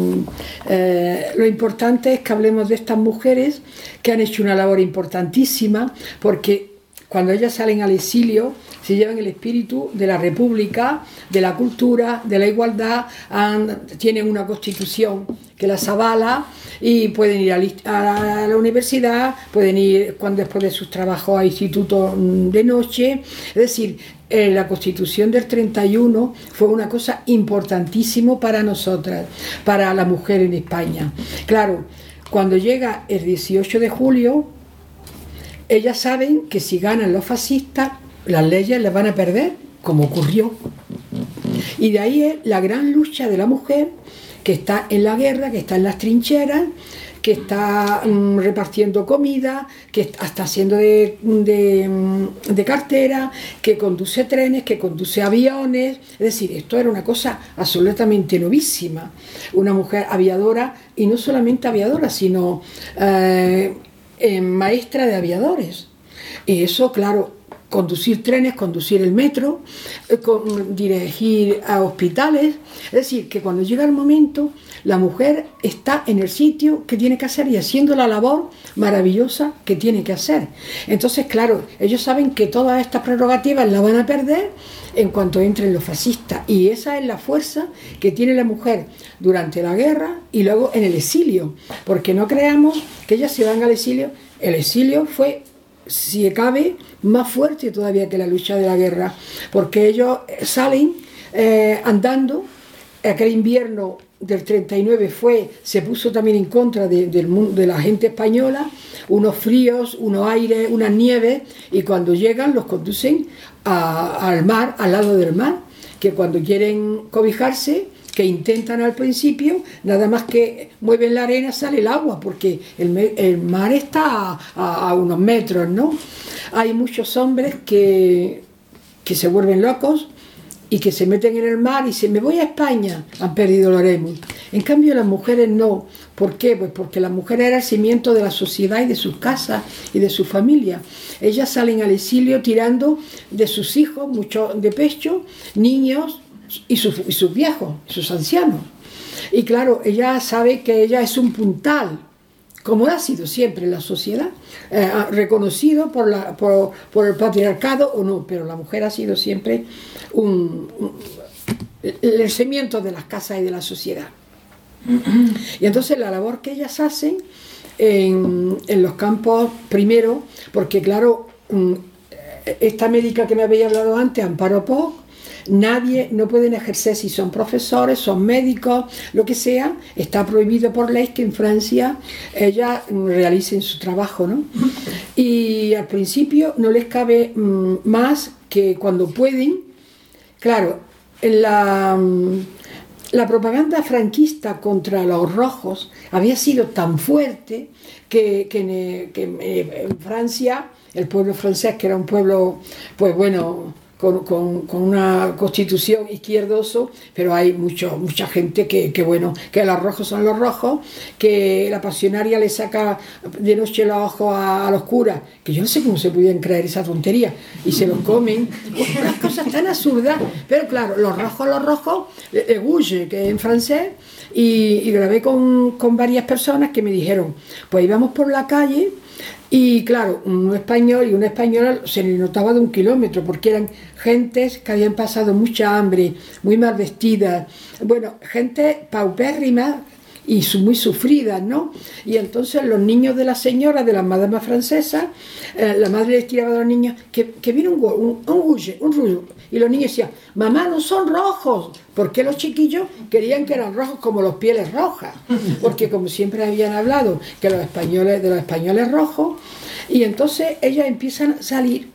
Speaker 11: lo importante es que hablemos de estas mujeres que han hecho una labor importantísima, porque cuando ellas salen al exilio se llevan el espíritu de la república, de la cultura, de la igualdad, tienen una constitución que las avala y pueden ir a la universidad, pueden ir después de sus trabajos a institutos de noche. Es decir, la Constitución del 31 fue una cosa importantísima para nosotras, para la mujer en España. Claro, cuando llega el 18 de julio, ellas saben que si ganan los fascistas, las leyes les van a perder, como ocurrió. Y de ahí es la gran lucha de la mujer, que está en la guerra, que está en las trincheras, que está repartiendo comida, que está haciendo de cartera, que conduce trenes, que conduce aviones. Es decir, esto era una cosa absolutamente novísima. Una mujer aviadora, y no solamente aviadora, sino maestra de aviadores. Y eso, claro, conducir trenes, conducir el metro, dirigir a hospitales. Es decir, que cuando llega el momento, la mujer está en el sitio que tiene que hacer y haciendo la labor maravillosa que tiene que hacer. Entonces, claro, ellos saben que todas estas prerrogativas las van a perder en cuanto entren los fascistas. Y esa es la fuerza que tiene la mujer durante la guerra y luego en el exilio. Porque no creamos que ellas se van al exilio. El exilio fue, si cabe, más fuerte todavía que la lucha de la guerra, porque ellos salen andando. Aquel invierno del 39 se puso también en contra de la gente española, unos fríos, unos aires, unas nieves, y cuando llegan los conducen al mar, al lado del mar, que cuando quieren cobijarse, que intentan al principio, nada más que mueven la arena sale el agua, porque el mar está a unos metros, ¿no? Hay muchos hombres que que se vuelven locos y que se meten en el mar y dicen, me voy a España, han perdido el Oremus. En cambio las mujeres no. ¿Por qué? Pues porque las mujeres eran el cimiento de la sociedad y de sus casas y de su familia. Ellas salen al exilio tirando de sus hijos, mucho de pecho, niños y sus viejos, sus ancianos. Y claro, ella sabe que ella es un puntal, como ha sido siempre en la sociedad, reconocido por el patriarcado o no, pero la mujer ha sido siempre el cimiento de las casas y de la sociedad. Y entonces la labor que ellas hacen en los campos, primero, porque claro, esta médica que me había hablado antes, Amparo Poch, no pueden ejercer si son profesores, son médicos, lo que sea, está prohibido por ley que en Francia ellas realicen su trabajo, ¿no? Y al principio no les cabe más que cuando pueden, claro, en la propaganda franquista contra los rojos había sido tan fuerte que en Francia, el pueblo francés, que era un pueblo, pues bueno, con una constitución izquierdoso, pero hay mucha gente que los rojos son los rojos, que la pasionaria le saca de noche los ojos a los curas, que yo no sé cómo se podían creer esa tontería, y se los comen, unas cosas tan absurdas, pero claro, los rojos, Gouge, que es en francés, y grabé con varias personas que me dijeron, pues íbamos por la calle, y claro, un español y una española se le notaba de 1 kilómetro, porque eran gentes que habían pasado mucha hambre, muy mal vestidas, bueno, gente paupérrima y muy sufridas, ¿no? Y entonces los niños de la señora, de las madamas francesas, la madre les tiraba a los niños que viene un rouge, y los niños decían, mamá, no son rojos, porque los chiquillos querían que eran rojos como los pieles rojas, porque como siempre habían hablado que de los españoles rojos, y entonces ellas empiezan a salir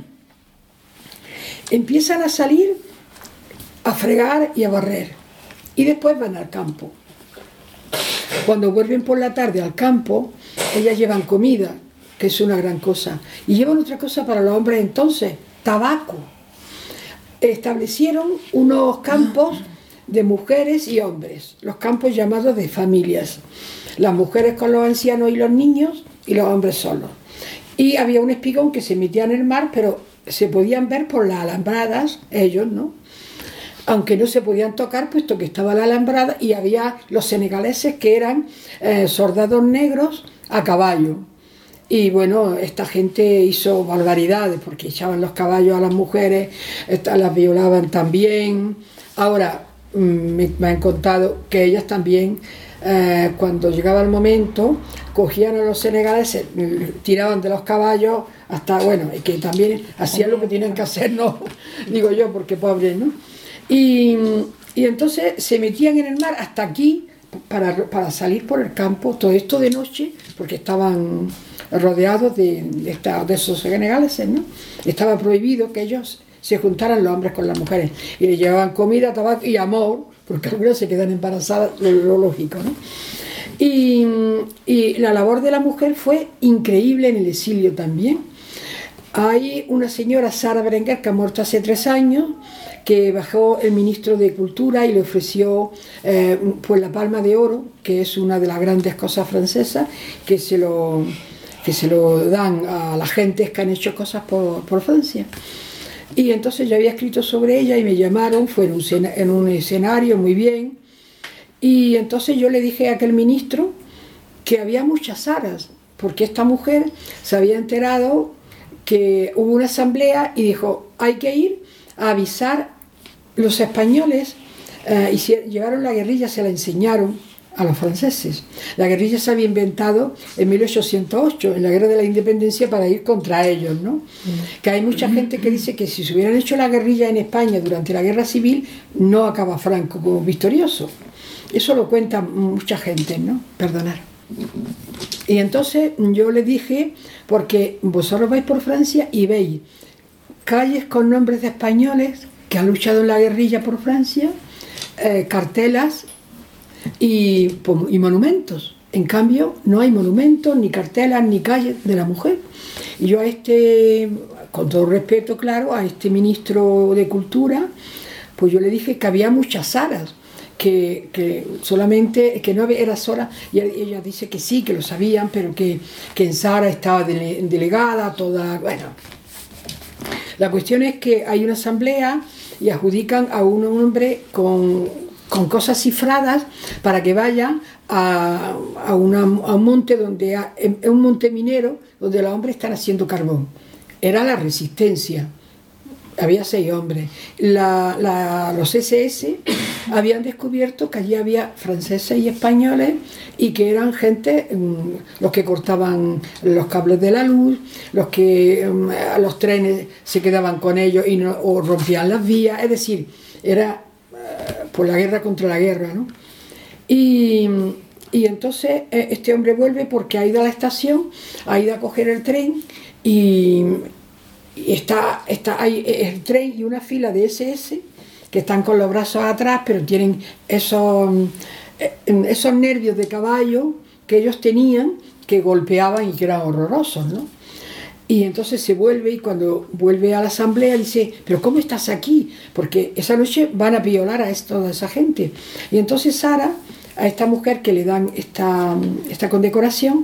Speaker 11: a fregar y a barrer, y después van al campo. Cuando vuelven por la tarde al campo, ellas llevan comida, que es una gran cosa, y llevan otra cosa para los hombres entonces, tabaco. Establecieron unos campos de mujeres y hombres, los campos llamados de familias, las mujeres con los ancianos y los niños y los hombres solos. Y había un espigón que se metía en el mar, pero se podían ver por las alambradas, ellos, ¿no? Aunque no se podían tocar, puesto que estaba la alambrada, y había los senegaleses que eran soldados negros a caballo. Y bueno, esta gente hizo barbaridades, porque echaban los caballos a las mujeres, las violaban también. Ahora, me han contado que ellas también, cuando llegaba el momento, cogían a los senegaleses, tiraban de los caballos, hasta, bueno, y que también hacían lo que tienen que hacer, no, digo yo, porque pobres, ¿no? Y entonces se metían en el mar hasta aquí para salir por el campo, todo esto de noche, porque estaban rodeados de esos senegaleses, ¿no? Estaba prohibido que ellos se juntaran los hombres con las mujeres, y les llevaban comida, tabaco y amor, porque algunas se quedan embarazadas, lo lógico, ¿no? Y la labor de la mujer fue increíble en el exilio también. Hay una señora, Sara Berenguer, que ha muerto hace 3 años, que bajó el ministro de Cultura y le ofreció pues la Palma de Oro, que es una de las grandes cosas francesas, que se lo dan a las gentes que han hecho cosas por Francia. Y entonces yo había escrito sobre ella y me llamaron, fue en un escenario muy bien, y entonces yo le dije a aquel ministro que había muchas Saras, porque esta mujer se había enterado que hubo una asamblea y dijo, hay que ir a avisar. Los españoles llevaron la guerrilla, se la enseñaron a los franceses. La guerrilla se había inventado en 1808, en la Guerra de la Independencia, para ir contra ellos, ¿no? Que hay mucha gente que dice que si se hubieran hecho la guerrilla en España durante la Guerra Civil, no acaba Franco como victorioso. Eso lo cuenta mucha gente, ¿no? Perdonar. Y entonces yo le dije, porque vosotros vais por Francia y veis calles con nombres de españoles que han luchado en la guerrilla por Francia, cartelas y monumentos. En cambio, no hay monumentos, ni cartelas, ni calles de la mujer. Y yo con todo respeto, claro, a este ministro de Cultura, pues yo le dije que había muchas Saras, que solamente, que no era Sara, y ella dice que sí, que lo sabían, pero que en Sara estaba delegada toda, bueno. La cuestión es que hay una asamblea y adjudican a un hombre con cosas cifradas para que vaya a un monte un monte minero donde los hombres están haciendo carbón. Era la Resistencia. Había 6 hombres. Los SS habían descubierto que allí había franceses y españoles y que eran gente, los que cortaban los cables de la luz, los que a los trenes se quedaban con ellos o rompían las vías. Es decir, era por la guerra contra la guerra, ¿no? Y entonces este hombre vuelve porque ha ido a la estación, ha ido a coger el tren y está ahí el tren y una fila de SS que están con los brazos atrás, pero tienen esos nervios de caballo que ellos tenían, que golpeaban y que eran horrorosos, ¿no? Y entonces se vuelve, y cuando vuelve a la asamblea dice, pero ¿cómo estás aquí? Porque esa noche van a violar a toda esa gente. Y entonces Sara, a esta mujer que le dan esta condecoración,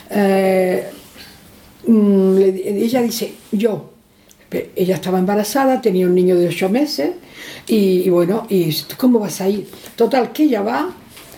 Speaker 11: ella dice, ella estaba embarazada, tenía un niño de 8 meses y bueno, y ¿cómo vas a ir? Total, que ella va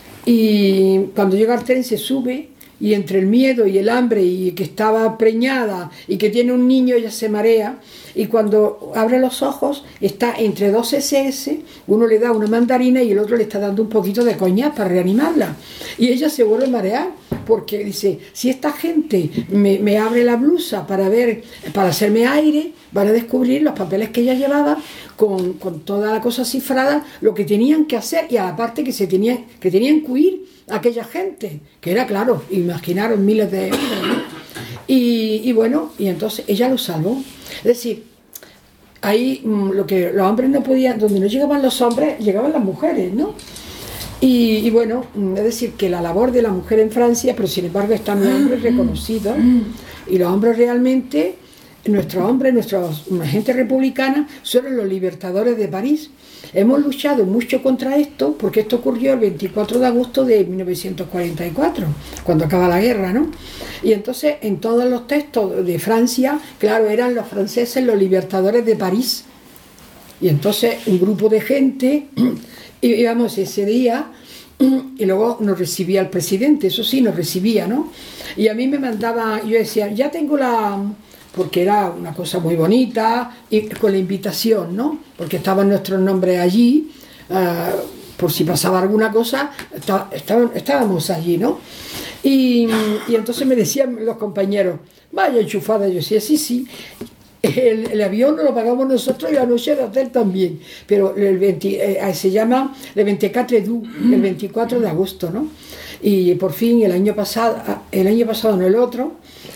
Speaker 11: y cuando llega al tren se sube y entre el miedo y el hambre y que estaba preñada y que tiene un niño, ella se marea y cuando abre los ojos está entre 2 SS, uno le da una mandarina y el otro le está dando un poquito de coñac para reanimarla y ella se vuelve a marear porque dice, si esta gente me abre la blusa para hacerme aire, van a descubrir los papeles que ella llevaba con toda la cosa cifrada, lo que tenían que hacer y aparte que tenían que huir a aquella gente, que era claro, imaginaron miles de hombres, ¿no? Y bueno, y entonces ella lo salvó. Es decir, ahí lo que los hombres no podían, donde no llegaban los hombres, llegaban las mujeres, ¿no? Y bueno, es decir, que la labor de la mujer en Francia, pero sin embargo están los hombres reconocidos, y los hombres realmente, nuestra gente republicana, son los libertadores de París. Hemos luchado mucho contra esto, porque esto ocurrió el 24 de agosto de 1944, cuando acaba la guerra, ¿no? Y entonces, en todos los textos de Francia, claro, eran los franceses los libertadores de París. Y entonces, un grupo de gente, íbamos ese día, y luego nos recibía el presidente, eso sí, nos recibía, ¿no? Y a mí me mandaba, yo decía, ya tengo porque era una cosa muy bonita, y con la invitación, ¿no? Porque estaban nuestros nombres allí, por si pasaba alguna cosa, estábamos allí, ¿no? Y entonces me decían los compañeros, vaya enchufada, yo decía, sí, el avión lo pagamos nosotros y la noche de hotel también, pero se llama el 24 de agosto, ¿no? Y por fin el año pasado no el otro,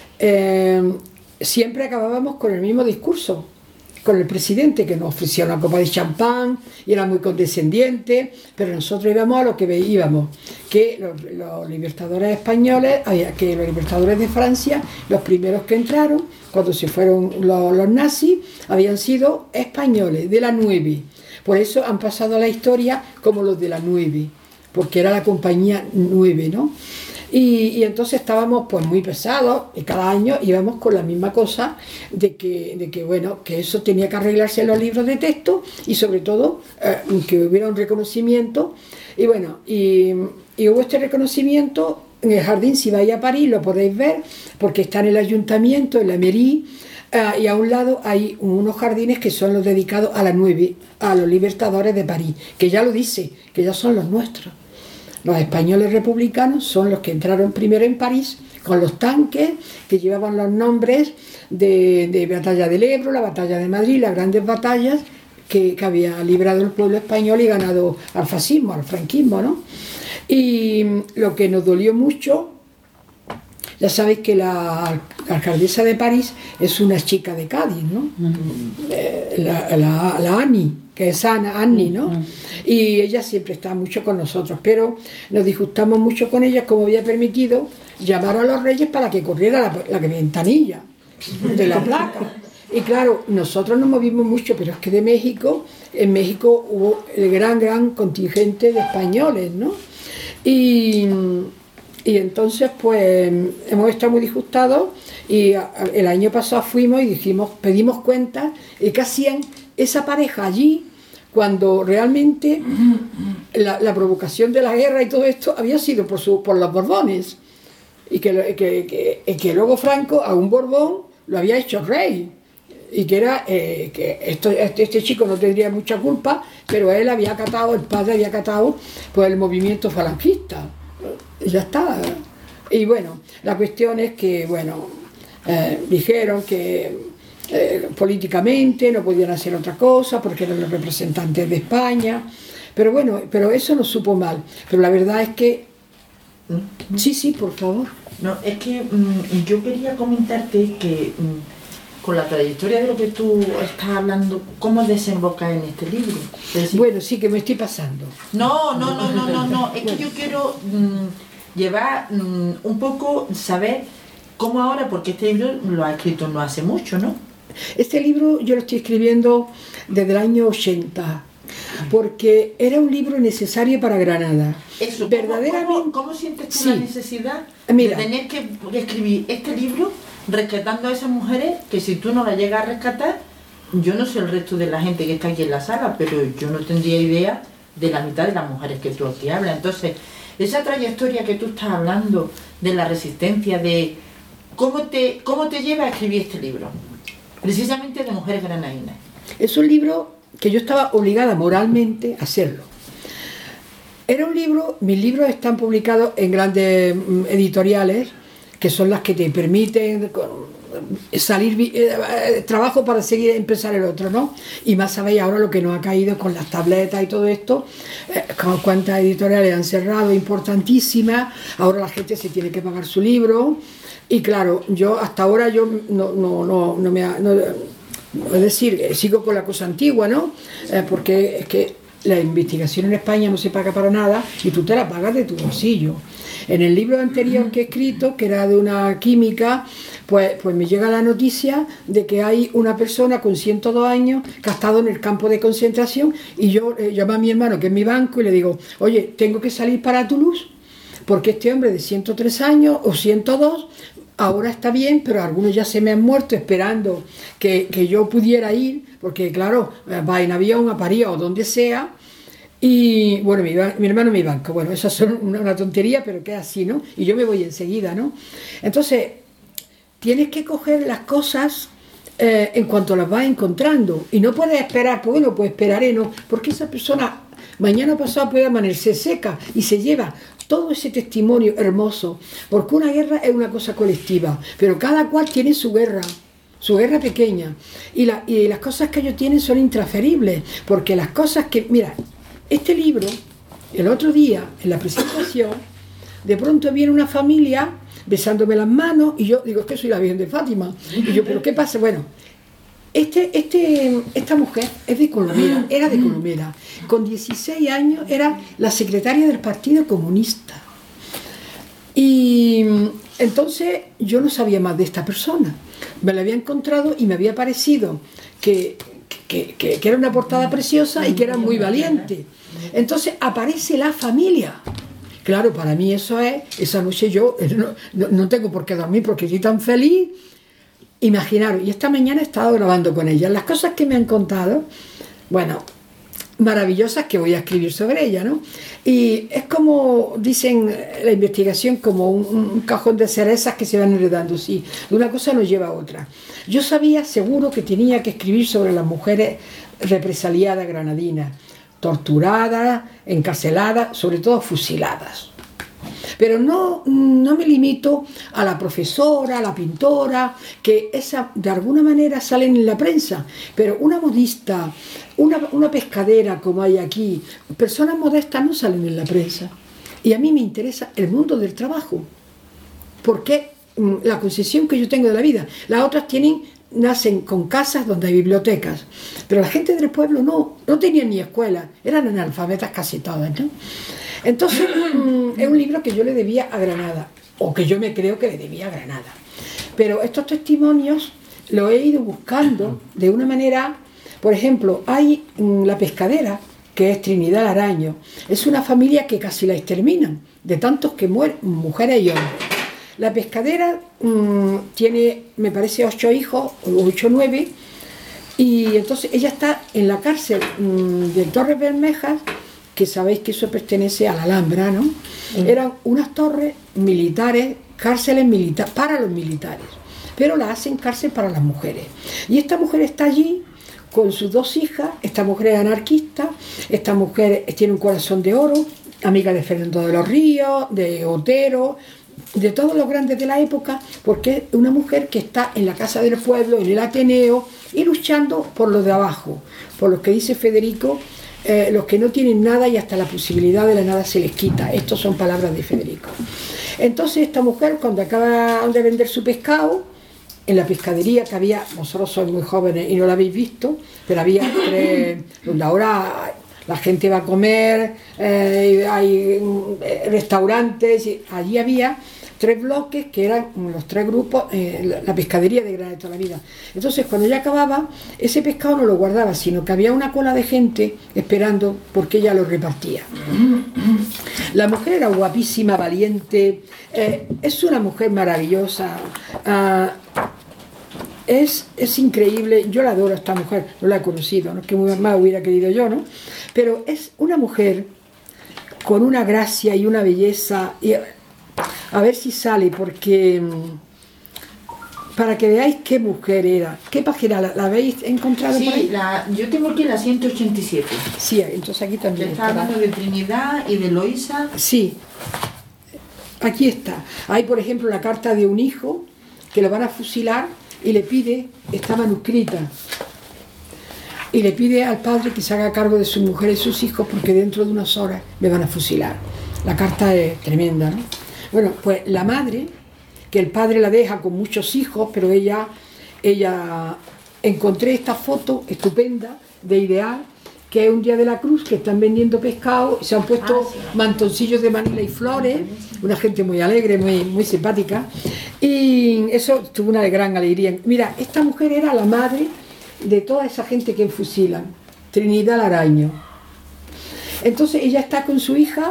Speaker 11: siempre acabábamos con el mismo discurso, con el presidente que nos ofrecía una copa de champán y era muy condescendiente, pero nosotros íbamos a lo que íbamos, que los libertadores españoles, que los libertadores de Francia, los primeros que entraron, cuando se fueron los nazis, habían sido españoles, de la 9. Por eso han pasado a la historia como los de la 9, porque era la compañía 9, ¿no? Y entonces estábamos pues muy pesados y cada año íbamos con la misma cosa de que bueno, que eso tenía que arreglarse en los libros de texto y sobre todo que hubiera un reconocimiento y bueno, y hubo este reconocimiento en el jardín. Si vais a París lo podéis ver porque está en el ayuntamiento, en la mairie, y a un lado hay unos jardines que son los dedicados a la 9, a los libertadores de París, que ya lo dice, que ya son los nuestros. Los españoles republicanos son los que entraron primero en París con los tanques que llevaban los nombres de Batalla del Ebro, la Batalla de Madrid, las grandes batallas que había librado el pueblo español y ganado al fascismo, al franquismo, ¿no? Y lo que nos dolió mucho, ya sabéis que la alcaldesa de París es una chica de Cádiz, ¿no? La Annie, que es Annie, ¿no? Y ella siempre está mucho con nosotros, pero nos disgustamos mucho con ella, como había permitido llamar a los reyes para que corriera la ventanilla. de la placa. Y claro, nosotros nos movimos mucho, pero es que de México, en México hubo el gran contingente de españoles, ¿no? Y entonces pues hemos estado muy disgustados y el año pasado fuimos y pedimos cuentas y qué hacían esa pareja allí cuando realmente la provocación de la guerra y todo esto había sido por los Borbones y que luego Franco a un Borbón lo había hecho rey y que era que este chico no tendría mucha culpa, pero él había acatado, el padre había acatado pues el movimiento falangista. Ya está. Y bueno, la cuestión es que, bueno, dijeron que políticamente no podían hacer otra cosa porque eran los representantes de España, pero bueno, pero eso nos supo mal. Pero la verdad es que... Sí, por favor.
Speaker 13: No, es que yo quería comentarte que con la trayectoria de lo que tú estás hablando, ¿cómo desemboca en este libro? Decir,
Speaker 11: bueno, sí, que me estoy pasando.
Speaker 13: No, es que yo quiero llevar un poco, saber cómo ahora, porque este libro lo ha escrito no hace mucho, ¿no?
Speaker 11: Este libro yo lo estoy escribiendo desde el año 80, porque era un libro necesario para Granada.
Speaker 13: Eso,
Speaker 11: verdaderamente.
Speaker 13: ¿Cómo sientes tú la necesidad
Speaker 11: de
Speaker 13: tener que escribir este libro rescatando a esas mujeres que si tú no las llegas a rescatar, yo no sé el resto de la gente que está aquí en la sala, pero yo no tendría idea de la mitad de las mujeres que tú aquí hablas? Entonces, esa trayectoria que tú estás hablando de la resistencia, de cómo te lleva a escribir este libro, precisamente de mujeres granadinas.
Speaker 11: Es un libro que yo estaba obligada moralmente a hacerlo. Era un libro, mis libros están publicados en grandes editoriales, que son las que te permiten trabajo para seguir empezar el otro, ¿no? Y más sabéis ahora lo que nos ha caído con las tabletas y todo esto, cuántas editoriales han cerrado, importantísimas, ahora la gente se tiene que pagar su libro, y claro, yo hasta ahora es decir, sigo con la cosa antigua, ¿no? Porque es que la investigación en España no se paga para nada y tú te la pagas de tu bolsillo. En el libro anterior que he escrito, que era de una química, pues me llega la noticia de que hay una persona con 102 años que ha estado en el campo de concentración y yo llamo a mi hermano, que es mi banco, y le digo, oye, tengo que salir para Toulouse porque este hombre de 103 años o 102 ahora está bien, pero algunos ya se me han muerto esperando que yo pudiera ir, porque claro, va en avión a París o donde sea. Y bueno, mi hermano mi banco, bueno, esas son una tontería, pero que es así, ¿no? Y yo me voy enseguida, ¿no? Entonces, tienes que coger las cosas en cuanto las vas encontrando. Y no puedes esperar, pues bueno, pues esperaré, ¿no? Porque esa persona mañana pasado puede amanecer seca y se lleva todo ese testimonio hermoso. Porque una guerra es una cosa colectiva, pero cada cual tiene su guerra pequeña. Y las cosas que ellos tienen son intransferibles, porque las cosas que... Mira, este libro, el otro día, en la presentación, de pronto viene una familia besándome las manos y yo digo, es que soy la Virgen de Fátima. Y yo, ¿pero qué pasa? Bueno, esta mujer es de Colomera, era de Colomera. Con 16 años era la secretaria del Partido Comunista. Y entonces yo no sabía más de esta persona. Me la había encontrado y me había parecido que era una portada preciosa y que era muy valiente. Entonces aparece la familia. Claro, para mí eso es, esa noche yo no tengo por qué dormir porque estoy tan feliz. Imaginaros, y esta mañana he estado grabando con ella. Las cosas que me han contado, bueno, maravillosas, que voy a escribir sobre ella, ¿no? Y es como, dicen la investigación, como un cajón de cerezas que se van heredando, sí, de una cosa nos lleva a otra. Yo sabía seguro que tenía que escribir sobre las mujeres represaliadas granadinas, torturadas, encarceladas, sobre todo fusiladas. Pero no me limito a la profesora, a la pintora, que esa de alguna manera salen en la prensa, pero una modista, una pescadera como hay aquí, personas modestas no salen en la prensa. Y a mí me interesa el mundo del trabajo, porque la concepción que yo tengo de la vida, las otras nacen con casas donde hay bibliotecas, pero la gente del pueblo no tenían ni escuela, eran analfabetas casi todas, ¿no? Entonces es un libro que yo le debía a Granada, o que yo me creo que le debía a Granada. Pero estos testimonios los he ido buscando de una manera. Por ejemplo, hay la pescadera, que es Trinidad Araño. Es una familia que casi la exterminan, de tantos que mueren, mujeres y hombres. La pescadera tiene, me parece, 8 hijos, 8 o 9, y entonces ella está en la cárcel de Torres Bermejas, que sabéis que eso pertenece a la Alhambra, ¿no? Eran unas torres militares, cárceles militares para los militares, pero la hacen cárcel para las mujeres. Y esta mujer está allí con sus 2 hijas. Esta mujer es anarquista, esta mujer tiene un corazón de oro, amiga de Fernando de los Ríos, de Otero, de todos los grandes de la época, porque es una mujer que está en la Casa del Pueblo, en el Ateneo, y luchando por los de abajo, por los que dice Federico, los que no tienen nada y hasta la posibilidad de la nada se les quita. Estas son palabras de Federico. Entonces esta mujer, cuando acaba de vender su pescado, en la pescadería que había, vosotros sois muy jóvenes y no la habéis visto, pero había 3, donde ahora la gente va a comer, hay restaurantes, allí había 3 bloques que eran los 3 grupos, la pescadería de Granada de toda la vida. Entonces cuando ya acababa, ese pescado no lo guardaba, sino que había una cola de gente esperando porque ella lo repartía. La mujer era guapísima, valiente, es una mujer maravillosa. Es increíble, yo la adoro a esta mujer, no la he conocido, no es que más hubiera querido yo, ¿no? Pero es una mujer con una gracia y una belleza, y a ver si sale, porque para que veáis qué mujer era. ¿Qué página la habéis encontrado?
Speaker 13: Sí,
Speaker 11: por ahí?
Speaker 13: yo tengo aquí la 187.
Speaker 11: Sí, entonces aquí también
Speaker 13: está hablando de Trinidad y de Eloísa.
Speaker 11: Sí, aquí está. Hay, por ejemplo, la carta de un hijo que lo van a fusilar y le pide, está manuscrita, y le pide al padre que se haga cargo de su mujer y sus hijos porque dentro de unas horas me van a fusilar. La carta es tremenda, ¿no? Bueno, pues la madre, que el padre la deja con muchos hijos, pero ella encontré esta foto estupenda de Ideal, que es un día de la Cruz, que están vendiendo pescado, se han puesto mantoncillos de Manila y flores, una gente muy alegre, muy simpática, y eso tuvo una gran alegría. Mira, esta mujer era la madre de toda esa gente que fusilan, Trinidad Araño. Entonces ella está con su hija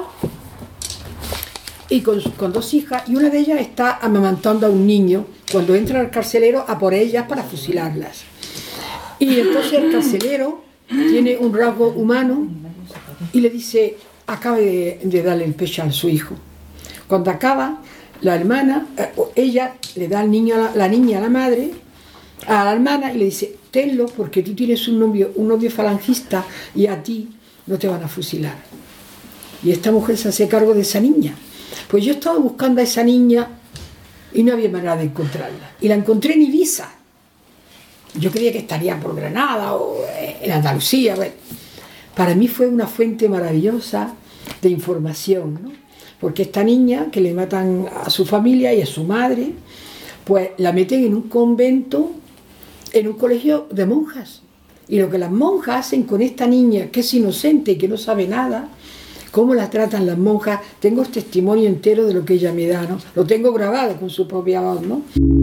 Speaker 11: y con 2 hijas, y una de ellas está amamantando a un niño cuando entra el carcelero a por ellas para fusilarlas. Y entonces el carcelero tiene un rasgo humano y le dice, acaba de darle el pecho a su hijo. Cuando acaba, la hermana, ella le da al niño, la niña a la madre, a la hermana, y le dice, tenlo porque tú tienes un novio falangista y a ti no te van a fusilar. Y esta mujer se hace cargo de esa niña. Pues yo he estado buscando a esa niña y no había manera de encontrarla. Y la encontré en Ibiza. Yo creía que estaría por Granada o en Andalucía. Bueno, para mí fue una fuente maravillosa de información, ¿no? Porque esta niña, que le matan a su familia y a su madre, pues la meten en un convento, en un colegio de monjas. Y lo que las monjas hacen con esta niña, que es inocente y que no sabe nada, cómo la tratan las monjas, tengo el testimonio entero de lo que ella me da, ¿no? Lo tengo grabado con su propia voz, ¿no?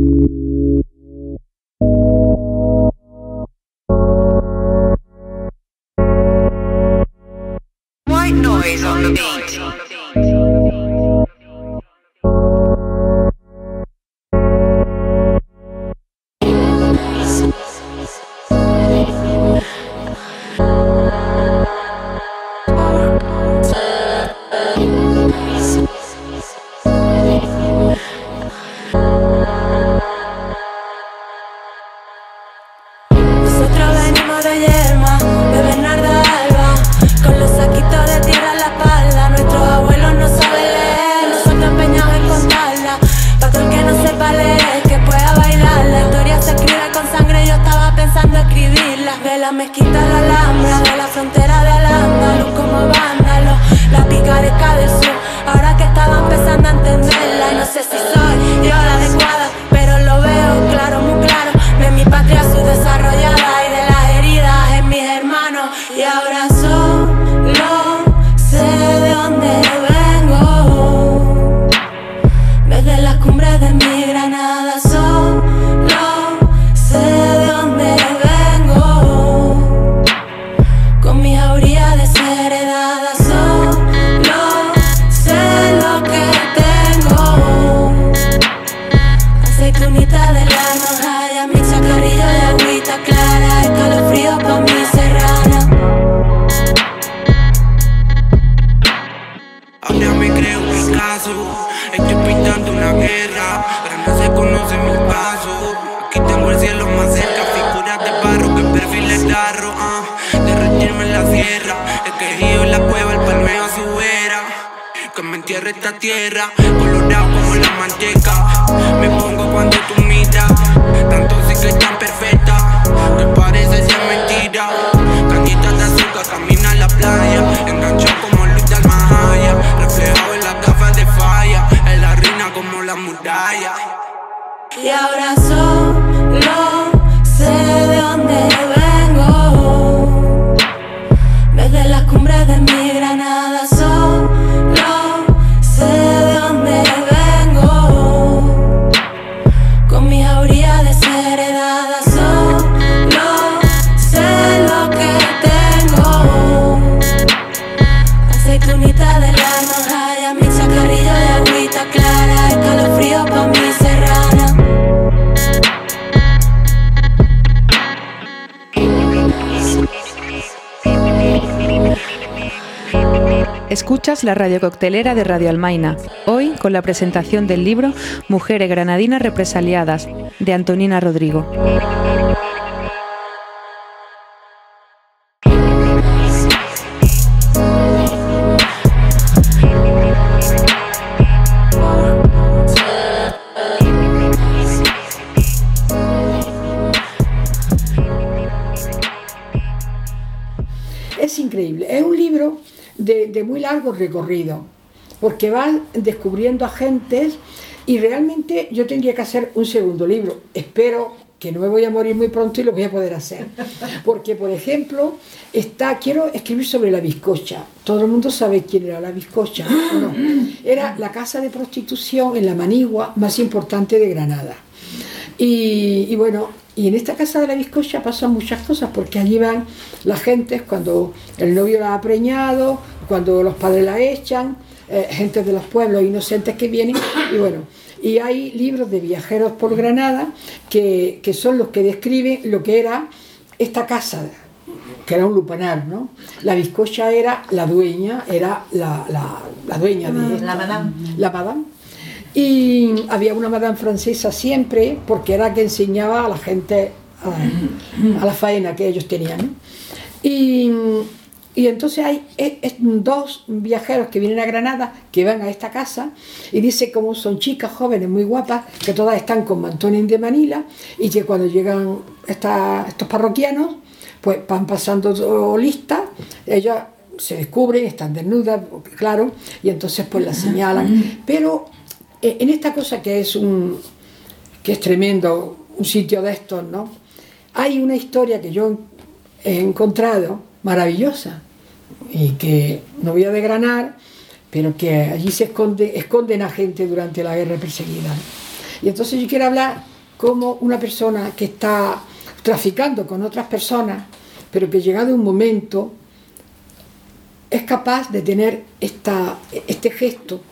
Speaker 15: White noise on the beat.
Speaker 14: De la mezquita a la Alhambra, de la frontera de Al-Ándalus como vándalo, la picaresca del sur, ahora que estaba empezando a entenderla. Y no sé si soy yo la adecuada, pero lo veo claro, muy claro, de mi patria subdesarrollada y de las heridas en mis hermanos. Y ahora solo sé de dónde vengo, desde las cumbres de mi Granada.
Speaker 16: Estoy pintando una guerra, Granada se conoce mi paso. Aquí tengo el cielo más cerca, figuras de barro que perfiles tarro, derretirme en la sierra, el quejío en la cueva, el palmeo a su vera. Que me entierre esta tierra, colorado como la manteca. Me pongo cuando tú miras, tanto sí que es tan perfecta, que parece ser mentira. Cañitas de azúcar, camina en la playa, enganchado como luz de Almahaya, reflejado en las gafas de falla, en la reina como la muralla.
Speaker 14: Y ahora solo sé de dónde vengo, desde las cumbres de mi Granada. Solo sé de dónde vengo, con mi jauría desheredada. Solo sé lo que tengo, aceitunita de la Almahaya, mi chacarrillo de agüita clara, escalofrío pa' mi serrana.
Speaker 7: Escuchas la radio coctelera de Radio Almaina, hoy con la presentación del libro Mujeres granadinas represaliadas, de Antonina Rodrigo.
Speaker 11: Es increíble, es un libro de muy largo recorrido, porque van descubriendo agentes y realmente yo tendría que hacer un segundo libro. Espero que no me voy a morir muy pronto y lo voy a poder hacer. Porque, por ejemplo, quiero escribir sobre la bizcocha. Todo el mundo sabe quién era la bizcocha, ¿o no? Era la casa de prostitución en la Manigua más importante de Granada. Y bueno, y en esta casa de la bizcocha pasan muchas cosas, porque allí van las gentes cuando el novio la ha preñado, cuando los padres la echan, gente de los pueblos inocentes que vienen, y bueno, y hay libros de viajeros por Granada que son los que describen lo que era esta casa, que era un lupanar, ¿no? La bizcocha era la dueña, era la dueña de esta, la madame. Y había una madame francesa siempre, porque era que enseñaba a la gente a la faena que ellos tenían, ¿no? Y entonces hay dos viajeros que vienen a Granada, que van a esta casa, y dice cómo son chicas jóvenes muy guapas, que todas están con mantones de Manila, y que cuando llegan estos parroquianos, pues van pasando listas, ellas se descubren, están desnudas, claro, y entonces pues las señalan. Pero en esta cosa que es tremendo, un sitio de estos, ¿no? Hay una historia que yo he encontrado maravillosa y que no voy a desgranar, pero que allí se esconden a gente durante la guerra perseguida. Y entonces yo quiero hablar como una persona que está traficando con otras personas, pero que llegado un momento es capaz de tener este gesto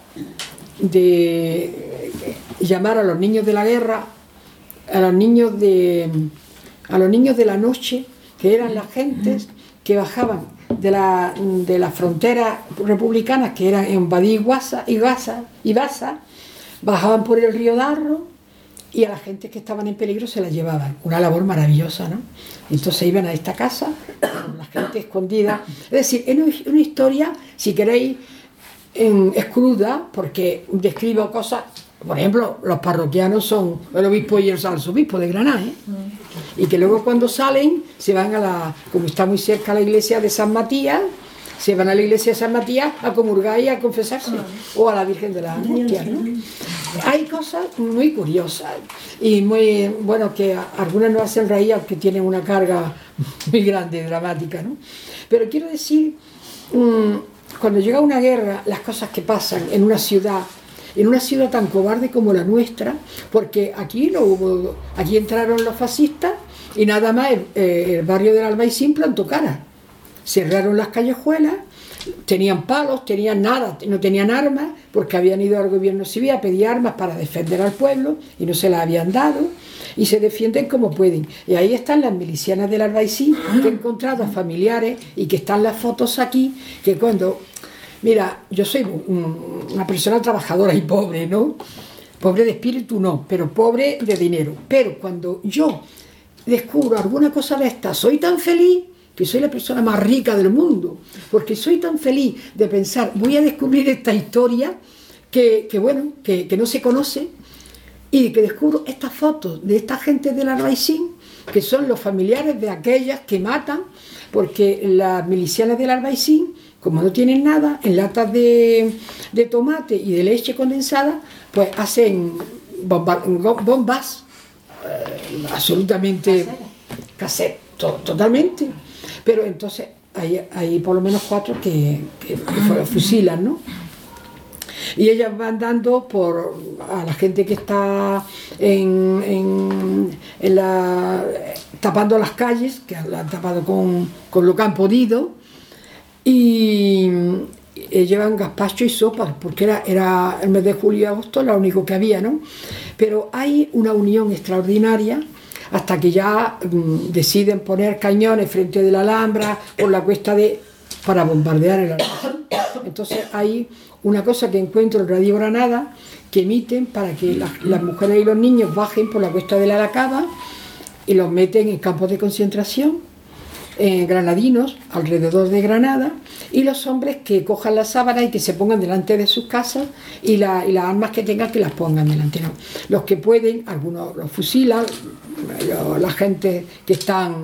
Speaker 11: de llamar a los niños de la guerra, a los niños de la noche, que eran las gentes que bajaban de las fronteras republicanas, que eran en Badí y Baza, bajaban por el río Darro, y a la gente que estaban en peligro se la llevaban. Una labor maravillosa, ¿no? Entonces iban a esta casa, la gente escondida. Es decir, es una historia, si queréis, es cruda, porque describo cosas. Por ejemplo, los parroquianos son el obispo y el arzobispo de Granada, ¿eh? Y que luego cuando salen se van como está muy cerca la iglesia de San Matías, se van a la iglesia de San Matías a comulgar y a confesarse, o a la Virgen de las Angustias, ¿no? Hay cosas muy curiosas y muy, bueno, que algunas nos hacen reír, que tienen una carga muy grande, dramática, ¿no? Pero quiero decir, cuando llega una guerra, las cosas que pasan en una ciudad tan cobarde como la nuestra, porque aquí entraron los fascistas y nada más el barrio del Albaicín plantó cara. Cerraron las callejuelas, tenían palos, tenían nada, no tenían armas, porque habían ido al gobierno civil a pedir armas para defender al pueblo y no se las habían dado, y se defienden como pueden. Y ahí están las milicianas del Albaicín, que he encontrado a familiares, y que están las fotos aquí, que cuando Mira, yo soy una persona trabajadora y pobre, ¿no? Pobre de espíritu no, pero pobre de dinero. Pero cuando yo descubro alguna cosa de esta, soy tan feliz que soy la persona más rica del mundo, porque soy tan feliz de pensar, voy a descubrir esta historia que no se conoce, y que descubro estas fotos de esta gente del Albaicín, que son los familiares de aquellas que matan, porque las milicianas del Albaicín, como no tienen nada, en latas de tomate y de leche condensada, pues hacen bombas absolutamente caseras, totalmente. Pero entonces hay por lo menos 4 que fusilan, ¿no? Y ellas van dando a la gente que está tapando las calles, que la han tapado con lo que han podido, y llevan gazpacho y sopa, porque era el mes de julio y agosto, lo único que había, ¿no? Pero hay una unión extraordinaria hasta que ya deciden poner cañones frente de la Alhambra por la cuesta para bombardear el Alhambra. Entonces hay una cosa que encuentro en Radio Granada, que emiten para que las mujeres y los niños bajen por la cuesta de la Alacaba y los meten en campos de concentración granadinos alrededor de Granada, y los hombres que cojan la sábana y que se pongan delante de sus casas, y las armas que tengan que las pongan delante, ¿no? Los que pueden, algunos los fusilan, la gente que están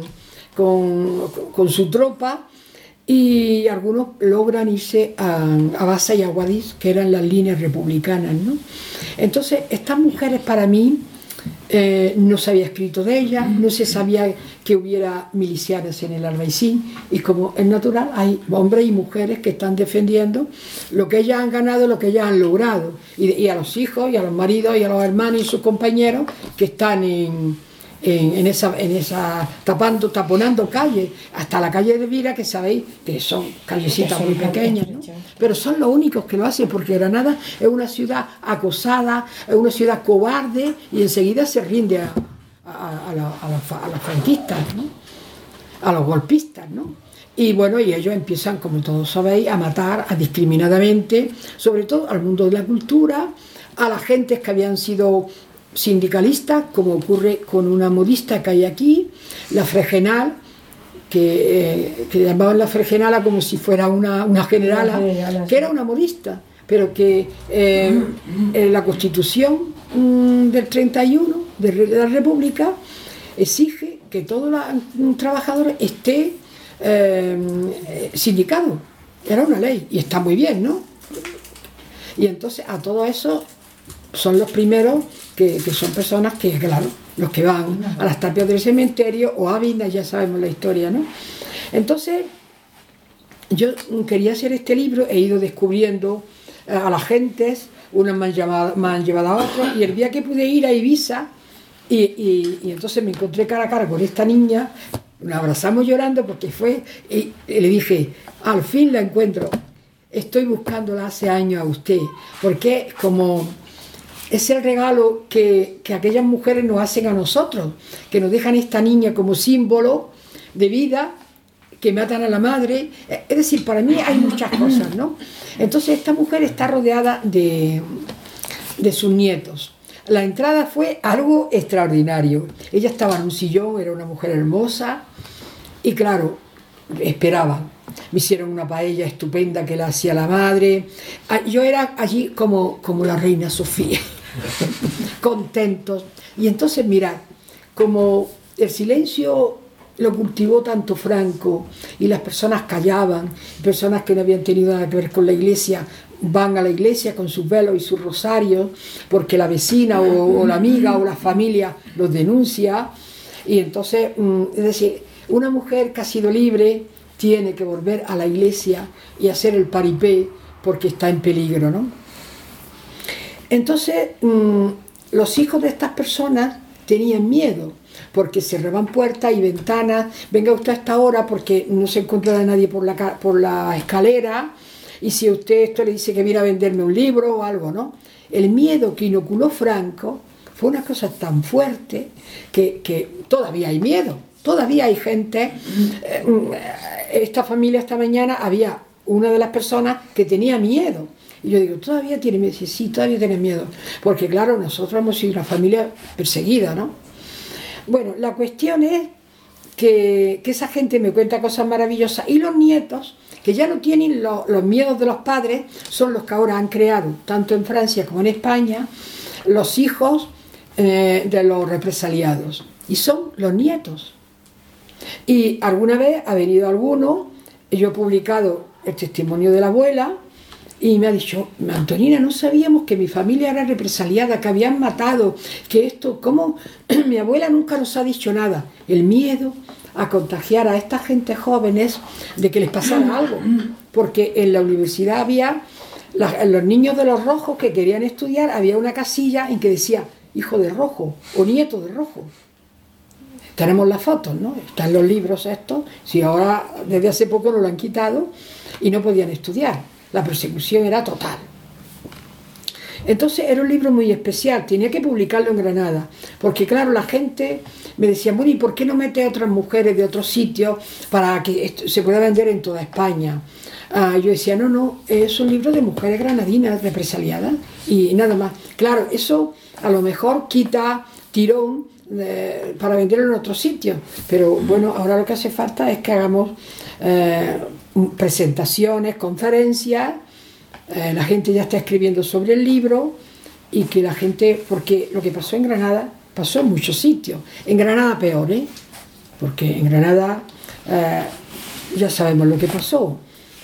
Speaker 11: con su tropa, y algunos logran irse a Baza y a Guadix, que eran las líneas republicanas, ¿no? Entonces, estas mujeres para mí no se había escrito de ellas, no se sabía que hubiera milicianas en el Albaicín, y como es natural, hay hombres y mujeres que están defendiendo lo que ellas han ganado, lo que ellas han logrado, y a los hijos, y a los maridos, y a los hermanos y sus compañeros que están en esa taponando calles, hasta la calle de Vira, que sabéis que son callecitas muy pequeñas, ¿no? Pero son los únicos que lo hacen, porque Granada es una ciudad acosada, es una ciudad cobarde, y enseguida se rinde a los franquistas, ¿no? A los golpistas, ¿no? Y bueno, y ellos empiezan, como todos sabéis, a matar discriminadamente, sobre todo al mundo de la cultura, a las gentes que habían sido sindicalistas, como ocurre con una modista que hay aquí, la Fregenal, que llamaban la Fregenala como si fuera una generala, que era una modista, pero que en la Constitución del 31 de la República exige que todo trabajador esté sindicado. Era una ley, y está muy bien, ¿no? Y entonces a todo eso son los primeros que son personas que, claro, los que van a las tapias del cementerio o a Vinda, ya sabemos la historia, ¿no? Entonces, yo quería hacer este libro, he ido descubriendo a las gentes, unas me han llevado a otras, y el día que pude ir a Ibiza, y entonces me encontré cara a cara con esta niña, nos abrazamos llorando porque y le dije, al fin la encuentro, estoy buscándola hace años a usted, porque es el regalo que aquellas mujeres nos hacen a nosotros, que nos dejan esta niña como símbolo de vida, que matan a la madre. Es decir, para mí hay muchas cosas, ¿no? Entonces esta mujer está rodeada de sus nietos. La entrada fue algo extraordinario. Ella estaba en un sillón, era una mujer hermosa, y claro, esperaban. Me hicieron una paella estupenda que la hacía la madre. Yo era allí como la reina Sofía, contentos. Y entonces, mirad, como el silencio lo cultivó tanto Franco, y las personas callaban, personas que no habían tenido nada que ver con la iglesia, van a la iglesia con sus velos y sus rosarios, porque la vecina o la amiga o la familia los denuncia. Y entonces, es decir, una mujer que ha sido libre tiene que volver a la iglesia y hacer el paripé porque está en peligro, ¿no? Entonces, los hijos de estas personas tenían miedo, porque cerraban puertas y ventanas. Venga usted a esta hora porque no se encontrará nadie por la escalera, y si usted esto le dice que viene a venderme un libro o algo, ¿no? El miedo que inoculó Franco fue una cosa tan fuerte que todavía hay miedo. Todavía hay gente. Esta familia esta mañana había una de las personas que tenía miedo. Y yo digo, ¿todavía tiene miedo? Dice, sí, todavía tiene miedo. Porque claro, nosotros hemos sido una familia perseguida, ¿no? Bueno, la cuestión es que esa gente me cuenta cosas maravillosas. Y los nietos, que ya no tienen los miedos de los padres, son los que ahora han creado, tanto en Francia como en España, los hijos de los represaliados. Y son los nietos. Y alguna vez ha venido alguno, yo he publicado el testimonio de la abuela, y me ha dicho, Antonina, no sabíamos que mi familia era represaliada, que habían matado, que esto, ¿cómo? Mi abuela nunca nos ha dicho nada. El miedo a contagiar a esta gente jóvenes de que les pasara algo. Porque en la universidad había, los niños de los rojos que querían estudiar, había una casilla en que decía, hijo de rojo o nieto de rojo. Tenemos las fotos, ¿no? Están los libros estos, si ahora desde hace poco no lo han quitado, y no podían estudiar. La persecución era total. Entonces era un libro muy especial, tenía que publicarlo en Granada, porque claro, la gente me decía, bueno, ¿y por qué no mete a otras mujeres de otros sitios para que esto se pueda vender en toda España? Yo decía, no, es un libro de mujeres granadinas represaliadas y nada más. Claro, eso a lo mejor quita tirón para venderlo en otros sitios, pero bueno, ahora lo que hace falta es que hagamos presentaciones, conferencias, la gente ya está escribiendo sobre el libro y que la gente, porque lo que pasó en Granada pasó en muchos sitios, en Granada peor, porque en Granada ya sabemos lo que pasó.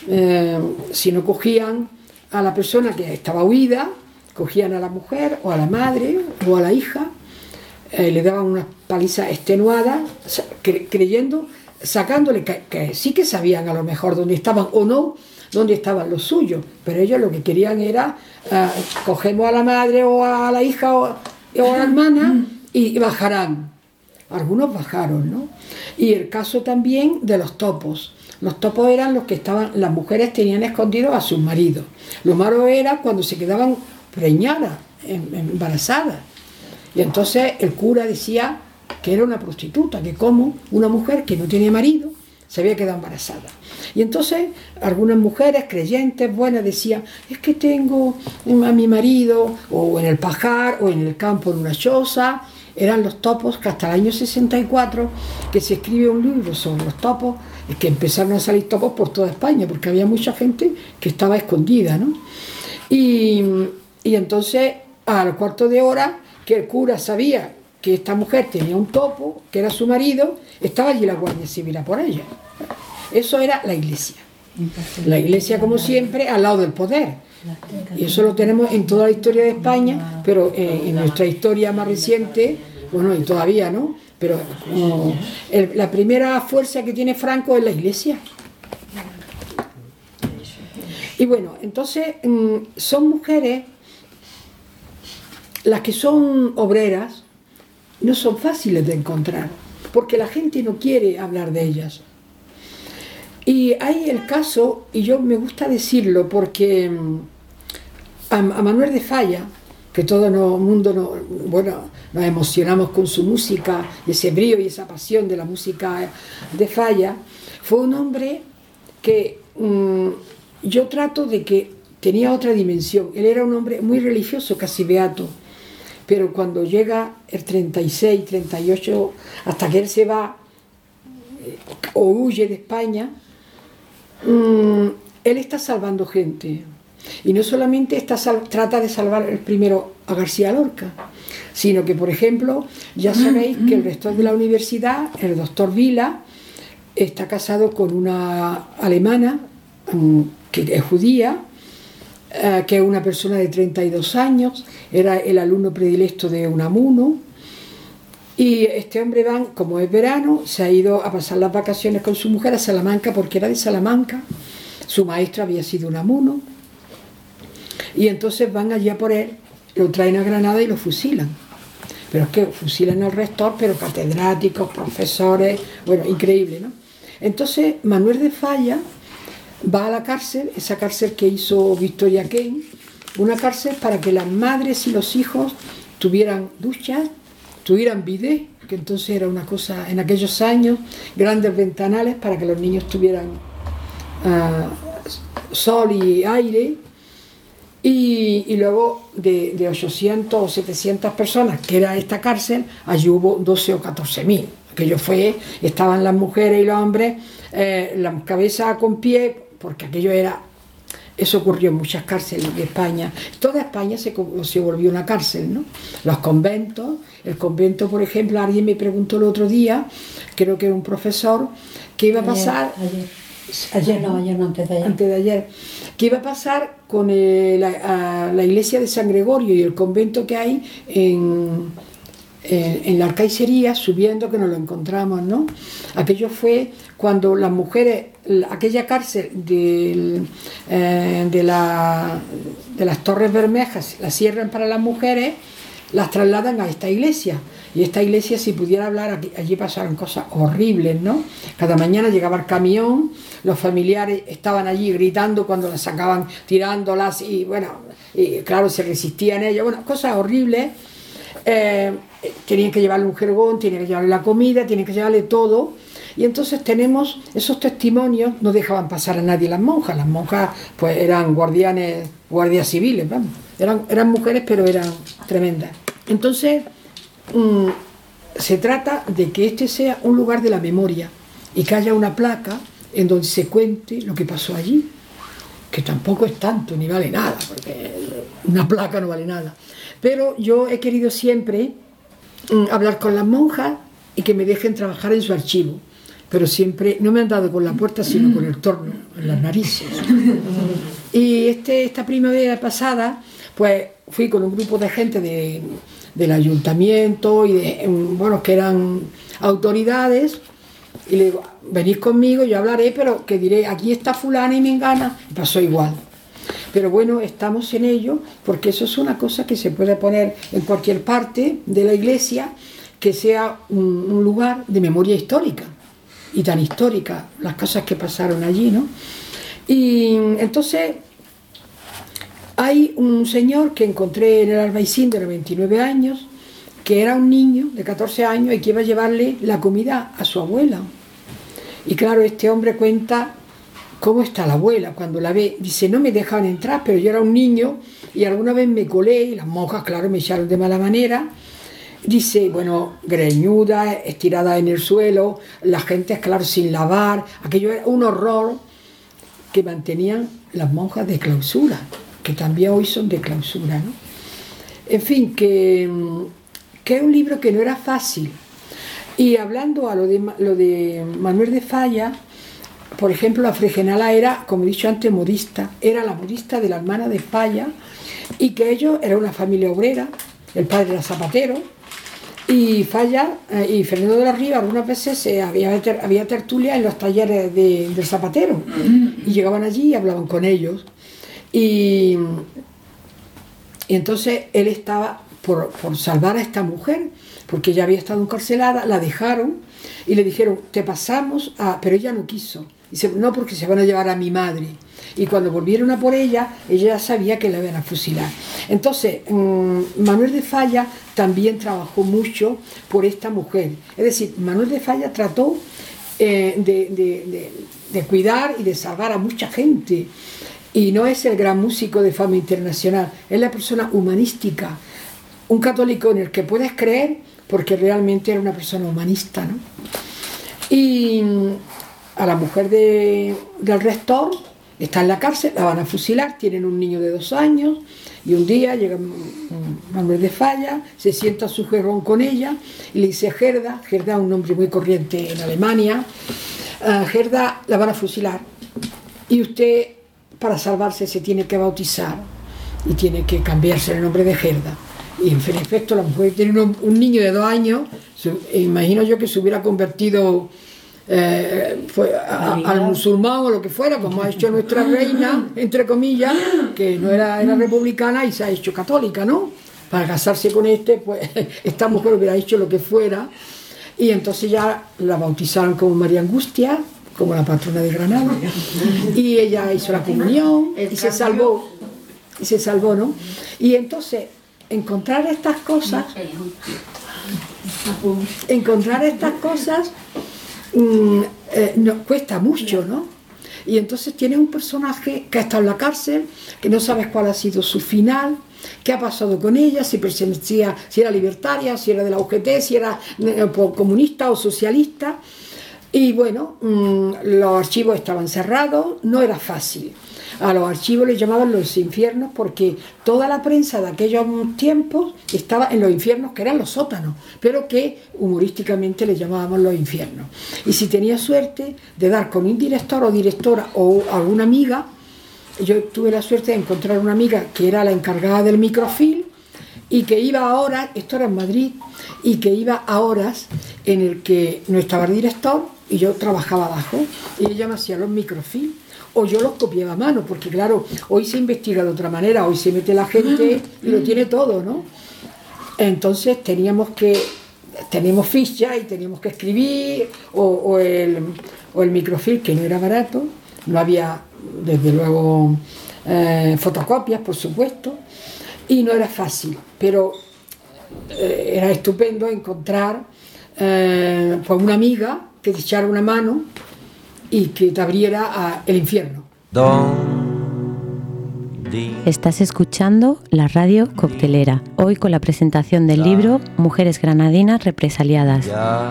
Speaker 11: Si no cogían a la persona que estaba huida, cogían a la mujer o a la madre o a la hija, le daban una paliza extenuada, creyendo, sacándole que sí que sabían a lo mejor dónde estaban o no, dónde estaban los suyos, pero ellos lo que querían era cogemos a la madre o a la hija o a la hermana y bajarán. Algunos bajaron, ¿no? Y el caso también de los topos. Los topos eran los que estaban, las mujeres tenían escondidos a sus maridos. Lo malo era cuando se quedaban preñadas, embarazadas. Y entonces el cura decía que era una prostituta, que como una mujer que no tenía marido se había quedado embarazada. Y entonces algunas mujeres creyentes buenas decían, es que tengo a mi marido o en el pajar o en el campo en una choza. Eran los topos que hasta el año 64 que se escribe un libro sobre los topos, es que empezaron a salir topos por toda España porque había mucha gente que estaba escondida, ¿no? Y entonces al cuarto de hora que el cura sabía que esta mujer tenía un topo, que era su marido, estaba allí la Guardia Civil a por ella. Eso era la Iglesia. La Iglesia, como siempre, al lado del poder. Y eso lo tenemos en toda la historia de España, pero en nuestra historia más reciente, bueno, y todavía, ¿no? Pero la primera fuerza que tiene Franco es la Iglesia. Y bueno, entonces son mujeres, las que son obreras, no son fáciles de encontrar, porque la gente no quiere hablar de ellas. Y hay el caso, y yo me gusta decirlo, porque a Manuel de Falla, que todo el mundo nos emocionamos con su música, ese brío y esa pasión de la música de Falla, fue un hombre que yo trato de que tenía otra dimensión. Él era un hombre muy religioso, casi beato, pero cuando llega el 36, 38, hasta que él se va o huye de España, él está salvando gente. Y no solamente trata de salvar el primero a García Lorca, sino que, por ejemplo, ya sabéis que el rector de la universidad, el doctor Vila, está casado con una alemana que es judía, que es una persona de 32 años, era el alumno predilecto de Unamuno, y este hombre como es verano, se ha ido a pasar las vacaciones con su mujer a Salamanca, porque era de Salamanca, su maestra había sido Unamuno, y entonces van allá por él, lo traen a Granada y lo fusilan. Pero es que fusilan al rector, pero catedráticos, profesores, bueno, increíble, ¿no? Entonces Manuel de Falla va a la cárcel, esa cárcel que hizo Victoria Kane, una cárcel para que las madres y los hijos tuvieran duchas, tuvieran bidet, que entonces era una cosa, en aquellos años, grandes ventanales para que los niños tuvieran sol y aire, y luego de 800 o 700 personas, que era esta cárcel, allí hubo 12 o 14.000. Aquello fue, estaban las mujeres y los hombres, las cabezas con pie, porque aquello era... Eso ocurrió en muchas cárceles de España. Toda España se volvió una cárcel, ¿no? Los conventos, el convento, por ejemplo, alguien me preguntó el otro día, creo que era un profesor, que iba a pasar... Ayer no, antes de ayer. ¿Qué iba a pasar con la iglesia de San Gregorio y el convento que hay en la Arcaicería, subiendo, que nos lo encontramos, ¿no? Aquello fue cuando las mujeres, aquella cárcel de las Torres Bermejas, la cierran para las mujeres, las trasladan a esta iglesia. Y esta iglesia, si pudiera hablar, allí pasaron cosas horribles, ¿no? Cada mañana llegaba el camión, los familiares estaban allí gritando cuando las sacaban, tirándolas, y bueno, y claro, se resistían ellos, bueno, cosas horribles. Tenían que llevarle un jergón, tenían que llevarle la comida, tenían que llevarle todo. Y entonces tenemos esos testimonios, no dejaban pasar a nadie las monjas pues eran guardias civiles, vamos. Eran mujeres, pero eran tremendas. Entonces se trata de que este sea un lugar de la memoria y que haya una placa en donde se cuente lo que pasó allí, que tampoco es tanto ni vale nada, porque una placa no vale nada. Pero yo he querido siempre hablar con las monjas y que me dejen trabajar en su archivo, pero siempre no me han dado con la puerta sino con el torno, en las narices. Y esta primavera pasada pues fui con un grupo de gente del ayuntamiento y bueno, que eran autoridades, y le digo, venid conmigo, yo hablaré, pero que diré, aquí está fulana y mengana, y pasó igual. Pero bueno, estamos en ello, porque eso es una cosa que se puede poner en cualquier parte de la iglesia, que sea un lugar de memoria histórica, y tan histórica, las cosas que pasaron allí, ¿no? Y entonces hay un señor que encontré en el Albaicín de 99 años, que era un niño de 14 años y que iba a llevarle la comida a su abuela. Y claro, este hombre cuenta cómo está la abuela cuando la ve. Dice, no me dejaban entrar, pero yo era un niño y alguna vez me colé y las monjas, claro, me echaron de mala manera. Dice, bueno, greñuda, estirada en el suelo, la gente, claro, sin lavar. Aquello era un horror que mantenían las monjas de clausura, que también hoy son de clausura, ¿no? En fin, que es un libro que no era fácil. Y hablando a lo de Manuel de Falla, por ejemplo, la Fregenala era, como he dicho antes, modista. Era la modista de la hermana de Falla, y que ellos eran una familia obrera. El padre era zapatero, y Falla y Fernando de la Riva algunas veces había tertulia en los talleres del zapatero, y llegaban allí y hablaban con ellos. Y entonces él estaba por salvar a esta mujer, porque ella había estado encarcelada, la dejaron y le dijeron, te pasamos a... Pero ella no quiso. Dice, no, porque se van a llevar a mi madre. Y cuando volvieron a por ella, ella ya sabía que la iban a fusilar. Entonces, Manuel de Falla también trabajó mucho por esta mujer. Es decir, Manuel de Falla trató de cuidar y de salvar a mucha gente. Y no es el gran músico de fama internacional, es la persona humanística, un católico en el que puedes creer, porque realmente era una persona humanista, ¿no? Y a la mujer del rector está en la cárcel, la van a fusilar, tienen un niño de 2 años, y un día llega Manuel de Falla, se sienta a su jerrón con ella y le dice, Gerda, un nombre muy corriente en Alemania, Gerda, la van a fusilar y usted, para salvarse, se tiene que bautizar y tiene que cambiarse el nombre de Gerda. Y en efecto, la mujer tiene un niño de 2 años, imagino yo que se hubiera convertido al musulmán o lo que fuera, como ha hecho nuestra reina, entre comillas, que no era republicana y se ha hecho católica, ¿no? Para casarse con pues esta mujer hubiera hecho lo que fuera, y entonces ya la bautizaron como María Angustia, como la patrona de Granada, y ella hizo la comunión y se salvó, ¿no? Y entonces encontrar estas cosas nos cuesta mucho, ¿no? Y entonces tienes un personaje que ha estado en la cárcel, que no sabes cuál ha sido su final, qué ha pasado con ella, si pertenecía, si era libertaria, si era de la UGT, si era comunista o socialista. Y bueno, los archivos estaban cerrados, no era fácil. A los archivos les llamaban los infiernos porque toda la prensa de aquellos tiempos estaba en los infiernos, que eran los sótanos, pero que humorísticamente les llamábamos los infiernos. Y si tenía suerte de dar con un director o directora o alguna amiga, yo tuve la suerte de encontrar una amiga que era la encargada del microfilm y que iba a horas, esto era en Madrid, y que iba a horas en el que no estaba el director y yo trabajaba abajo y ella me hacía los microfilms. O yo los copiaba a mano, porque claro, hoy se investiga de otra manera, hoy se mete la gente y lo tiene todo, ¿no? Entonces tenemos fichas y teníamos que escribir, o el microfilm, que no era barato, no había, desde luego, fotocopias, por supuesto, y no era fácil, pero era estupendo encontrar pues una amiga que te echara una mano y que te abriera el infierno.
Speaker 8: Estás escuchando la Radio Coctelera, hoy con la presentación del libro Mujeres Granadinas Represaliadas.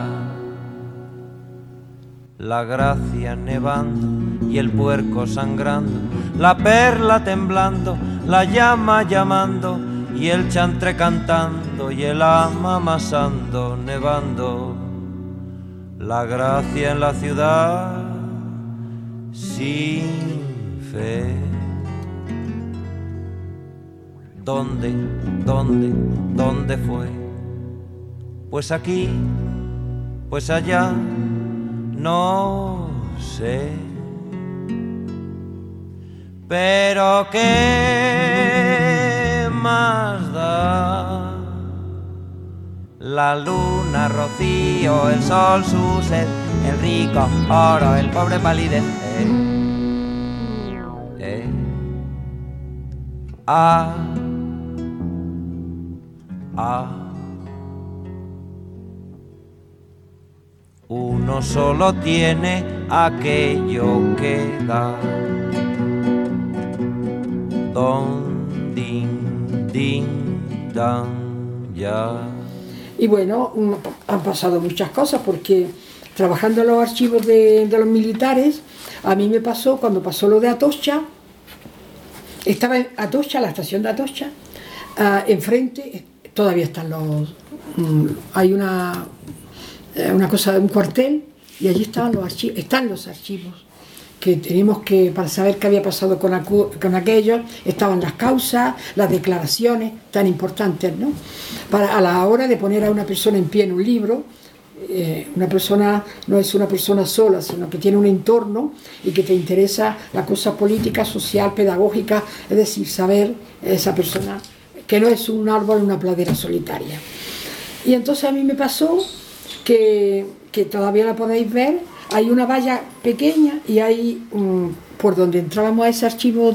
Speaker 17: La gracia nevando y el puerco sangrando, la perla temblando, la llama llamando y el chantre cantando y el ama amasando, nevando. La gracia en la ciudad sin fe. ¿Dónde fue? Pues aquí, pues allá, no sé. Pero qué más da. La luna, rocío, el sol, su sed, el rico, oro, el pobre palidez. Uno solo tiene aquello que da. Don, din, din, dan, ya.
Speaker 11: Y bueno, han pasado muchas cosas porque trabajando en los archivos de los militares, a mí me pasó, cuando pasó lo de Atocha, estaba en Atocha, la estación de Atocha, enfrente, todavía están hay una cosa, un cuartel, y allí estaban están los archivos, que teníamos que, para saber qué había pasado con aquello, estaban las causas, las declaraciones tan importantes, ¿no? A la hora de poner a una persona en pie en un libro, una persona no es una persona sola, sino que tiene un entorno y que te interesa la cosa política, social, pedagógica, es decir, saber esa persona que no es un árbol, una pradera solitaria. Y entonces a mí me pasó que todavía la podéis ver, hay una valla pequeña y hay por donde entrábamos a ese archivo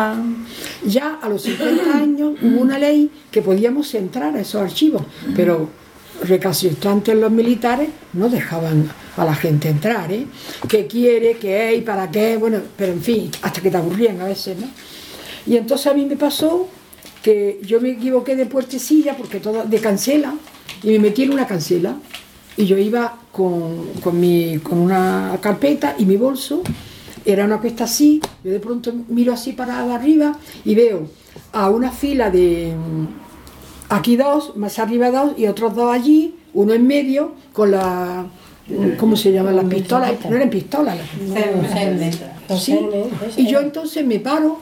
Speaker 11: ya a los 50 años hubo una ley que podíamos entrar a esos archivos, pero recalcitrantes los militares no dejaban a la gente entrar, ¿Qué quiere? ¿Qué es? ¿Para qué? Bueno, pero en fin, hasta que te aburrían a veces, ¿no? Y entonces a mí me pasó que yo me equivoqué de puertecilla, de cancela, y me metí en una cancela, y yo iba con una carpeta y mi bolso, era una cuesta así, yo de pronto miro así para arriba y veo a una fila de... Aquí dos, más arriba dos y otros dos allí, uno en medio con la... ¿Cómo se llaman las pistolas? No eran pistolas. ¿Sí? Y yo entonces me paro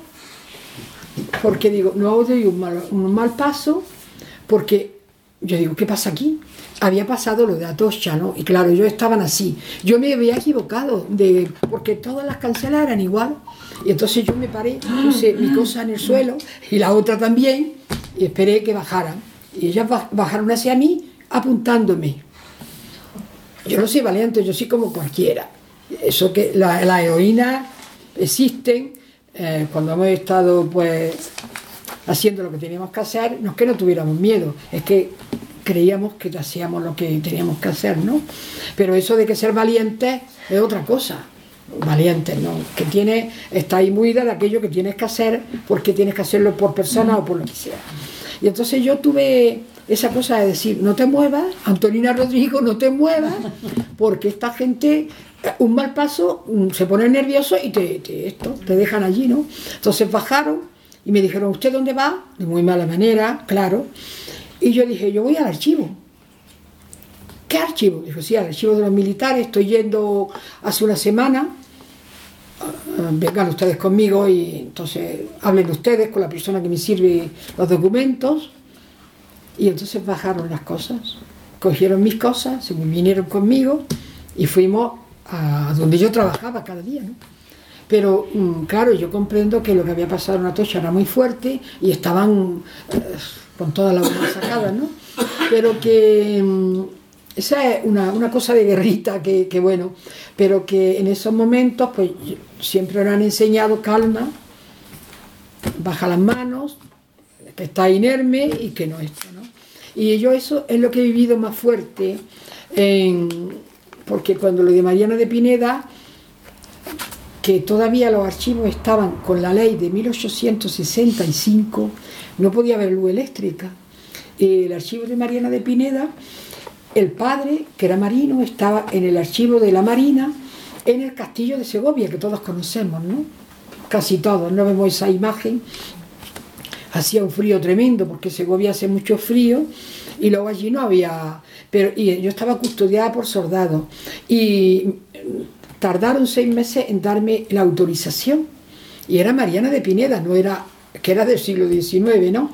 Speaker 11: porque digo, no doy un mal paso, porque yo digo, ¿qué pasa aquí? Había pasado lo de Atocha, ¿no? Y claro, ellos estaban así. Yo me había equivocado, porque todas las cancelas eran igual. Y entonces yo me paré, puse mi cosa en el suelo y la otra también, y esperé que bajaran. Y ellas bajaron hacia mí, apuntándome. Yo no soy valiente, yo soy como cualquiera. Eso que las heroínas existen, cuando hemos estado pues haciendo lo que teníamos que hacer, no es que no tuviéramos miedo, es que creíamos que hacíamos lo que teníamos que hacer, ¿no? Pero eso de que ser valientes es otra cosa. valientes, ¿no? Que está imbuida de aquello que tienes que hacer, porque tienes que hacerlo por persona o por lo que sea. Y entonces yo tuve esa cosa de decir, no te muevas, Antonina Rodrigo, no te muevas, porque esta gente, un mal paso, se pone nervioso y te dejan allí, ¿no? Entonces bajaron y me dijeron, ¿usted dónde va? De muy mala manera, claro. Y yo dije, yo voy al archivo. ¿Qué archivo? Dijo, sí, al archivo de los militares, estoy yendo hace una semana, vengan ustedes conmigo y entonces hablen ustedes con la persona que me sirve los documentos. Y entonces bajaron las cosas, cogieron mis cosas, se vinieron conmigo y fuimos a donde yo trabajaba cada día, ¿no? Pero claro, yo comprendo que lo que había pasado en Atocha era muy fuerte y estaban con todas las bombas sacadas, ¿no? Pero que esa es una cosa de guerrita que bueno, pero que en esos momentos pues siempre nos han enseñado calma, baja las manos, que está inerme y que no esto, ¿no? Y yo eso es lo que he vivido más fuerte, porque cuando lo de Mariana de Pineda, que todavía los archivos estaban con la ley de 1865, no podía haber luz eléctrica. El archivo de Mariana de Pineda, el padre, que era marino, estaba en el archivo de la Marina, en el castillo de Segovia, que todos conocemos, ¿no? Casi todos, no vemos esa imagen. Hacía un frío tremendo, porque Segovia hace mucho frío, y luego allí no había... y yo estaba custodiada por soldados, y tardaron 6 meses en darme la autorización, y era Mariana de Pineda, no era, que era del siglo XIX, ¿no?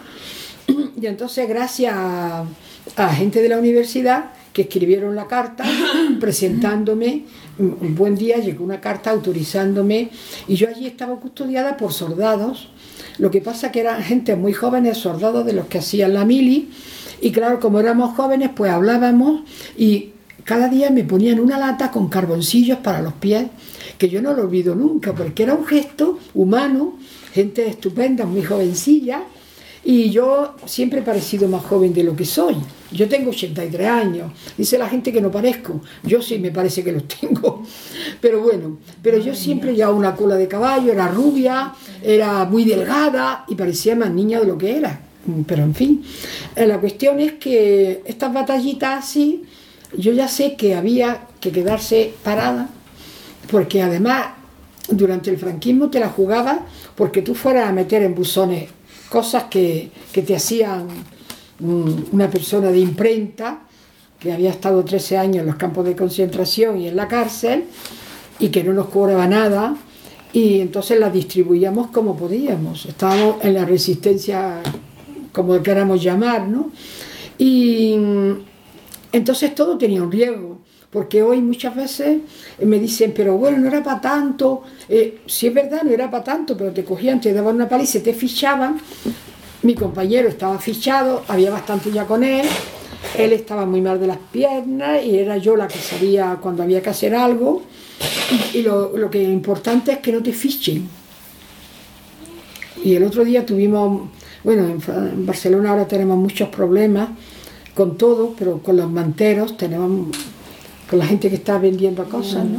Speaker 11: Y entonces, gracias a gente de la universidad, que escribieron la carta presentándome, un buen día llegó una carta autorizándome, y yo allí estaba custodiada por soldados. Lo que pasa que eran gente muy jóvenes, soldados de los que hacían la mili, y claro, como éramos jóvenes, pues hablábamos, y cada día me ponían una lata con carboncillos para los pies, que yo no lo olvido nunca, porque era un gesto humano, gente estupenda, muy jovencilla, y yo siempre he parecido más joven de lo que soy. Yo tengo 83 años, dice la gente que no parezco, yo sí me parece que los tengo, pero bueno, pero yo siempre llevaba una cola de caballo, era rubia, era muy delgada y parecía más niña de lo que era, pero en fin, la cuestión es que estas batallitas así, yo ya sé que había que quedarse parada, porque además durante el franquismo te la jugabas porque tú fueras a meter en buzones cosas que te hacían una persona de imprenta que había estado 13 años en los campos de concentración y en la cárcel y que no nos cobraba nada, y entonces las distribuíamos como podíamos, estábamos en la resistencia, como queramos llamar, ¿no? Y entonces todo tenía un riesgo, porque hoy muchas veces me dicen, pero bueno, no era para tanto, sí es verdad, no era para tanto, pero te cogían, te daban una paliza y te fichaban. Mi compañero estaba fichado, había bastante ya con él estaba muy mal de las piernas y era yo la que sabía cuando había que hacer algo, y lo que es importante es que no te fichen. Y el otro día tuvimos, bueno, en Barcelona ahora tenemos muchos problemas con todo, pero con los manteros tenemos, con la gente que está vendiendo cosas, ¿no?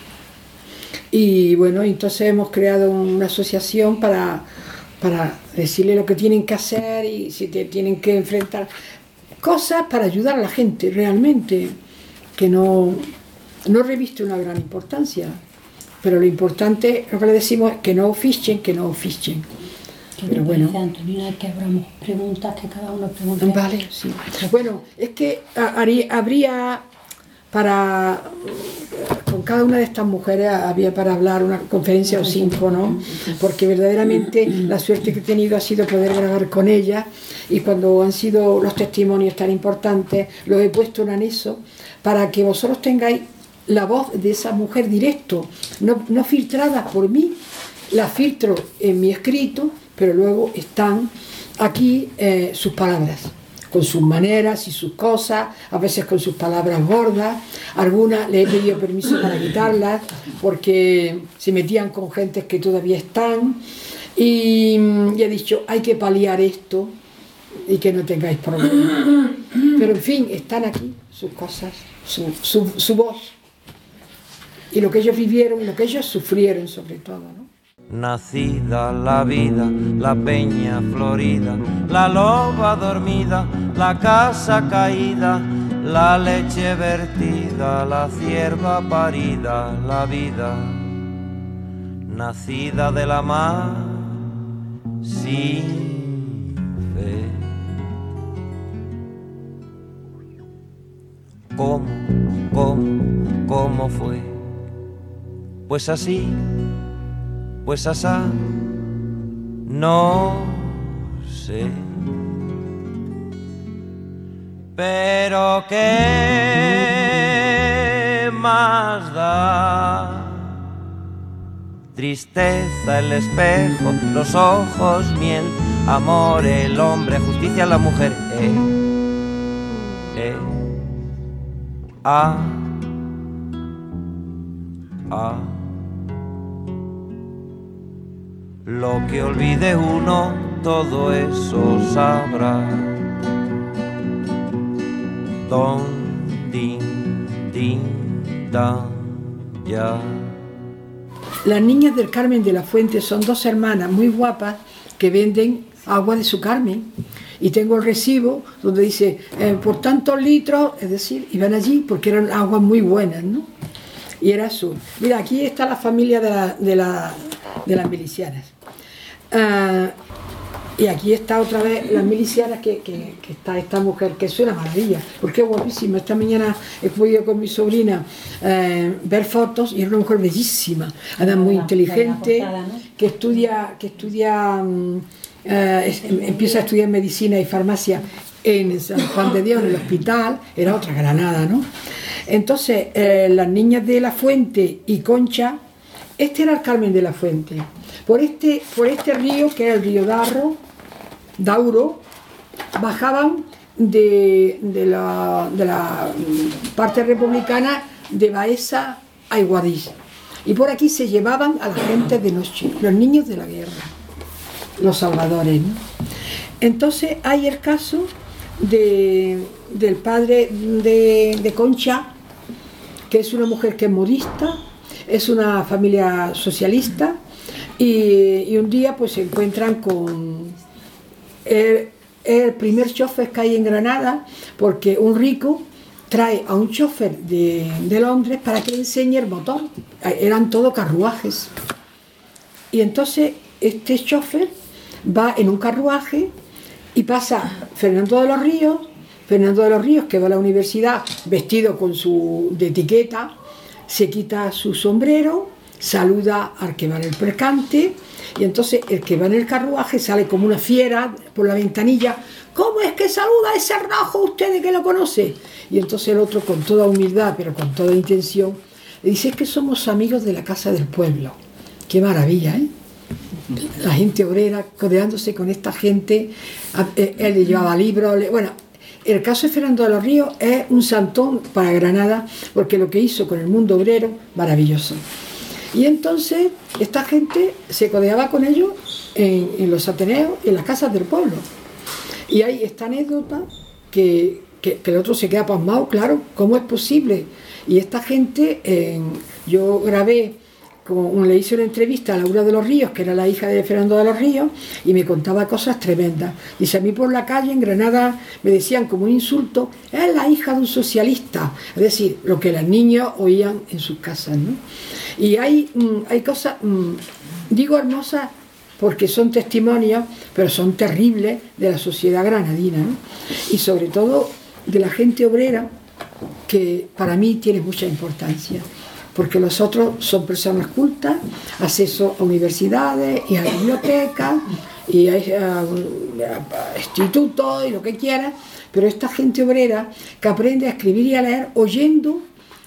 Speaker 11: Y bueno, entonces hemos creado una asociación para decirle lo que tienen que hacer y si te tienen que enfrentar cosas para ayudar a la gente realmente, que no reviste una gran importancia, pero lo importante, lo que le decimos es que no fichen. Pero bueno,
Speaker 10: Antonina, que abramos preguntas, que cada uno pregunte.
Speaker 11: Vale, sí. Bueno, es que habría para, con cada una de estas mujeres había para hablar una conferencia o 5, ¿no? Porque verdaderamente la suerte que he tenido ha sido poder grabar con ellas, y cuando han sido los testimonios tan importantes, los he puesto en anexo para que vosotros tengáis la voz de esa mujer directo, no filtrada por mí, la filtro en mi escrito, pero luego están aquí sus palabras, con sus maneras y sus cosas, a veces con sus palabras gordas. Algunas le he pedido permiso para quitarlas porque se metían con gentes que todavía están, y he dicho, hay que paliar esto y que no tengáis problemas. Pero en fin, están aquí sus cosas, su voz. y lo que ellos vivieron y lo que ellos sufrieron sobre todo, ¿no?
Speaker 17: Nacida la vida, la peña florida, la loba dormida, la casa caída, la leche vertida, la cierva parida, la vida nacida de la mar sin fe. ¿Cómo fue? Pues así, pues asá, no sé. Pero qué más da. Tristeza el espejo, los ojos miel, amor el hombre, justicia la mujer. Lo que olvide uno, todo eso sabrá. Don, din, din, dan, ya.
Speaker 11: Las niñas del Carmen de la Fuente son dos hermanas muy guapas que venden agua de su Carmen. Y tengo el recibo donde dice, por tantos litros, es decir, iban allí porque eran aguas muy buenas, ¿no? Y era azul. Mira, aquí está la familia de las milicianas. Y aquí está otra vez las milicianas que está esta mujer, que es una maravilla, porque es guapísima. Esta mañana he podido con mi sobrina ver fotos y es una mujer bellísima, además muy inteligente, que estudia empieza a estudiar medicina y farmacia en San Juan de Dios, en el hospital, era otra Granada, ¿no? Entonces, las niñas de la Fuente y Concha, este era el Carmen de la Fuente. Por este río, que es el río Dauro, bajaban de la parte republicana de Baeza a Iguadís. Y por aquí se llevaban a la gente de noche, los niños de la guerra, los salvadores, ¿no? Entonces hay el caso del padre de Concha, que es una mujer que es modista, es una familia socialista, y un día pues se encuentran con el primer chofer que hay en Granada, porque un rico trae a un chofer de Londres para que le enseñe el motor. Eran todos carruajes. Y entonces este chofer va en un carruaje y pasa Fernando de los Ríos, que va a la universidad vestido de etiqueta, se quita su sombrero, saluda al que va en el percante, y entonces el que va en el carruaje sale como una fiera por la ventanilla. ¿Cómo es que saluda a ese rojo usted que lo conoce? Y entonces el otro, con toda humildad, pero con toda intención, le dice: es que somos amigos de la Casa del Pueblo. Qué maravilla, ¿eh? La gente obrera codeándose con esta gente. Él le llevaba libros. Bueno, el caso de Fernando de los Ríos es un santón para Granada, porque lo que hizo con el mundo obrero, maravilloso. Y entonces esta gente se codeaba con ellos en los ateneos y en las casas del pueblo. Y hay esta anécdota que el otro se queda pasmado, claro, ¿cómo es posible? Y esta gente, yo grabé, como le hice una entrevista a Laura de los Ríos, que era la hija de Fernando de los Ríos, y me contaba cosas tremendas. Dice, a mí por la calle en Granada me decían como un insulto: es la hija de un socialista. Es decir, lo que las niñas oían en sus casas, ¿no? Y hay cosas, digo hermosas porque son testimonios, pero son terribles de la sociedad granadina, ¿no? Y sobre todo de la gente obrera, que para mí tiene mucha importancia, porque los otros son personas cultas, acceso a universidades y a bibliotecas y a institutos y lo que quieras, pero esta gente obrera que aprende a escribir y a leer oyendo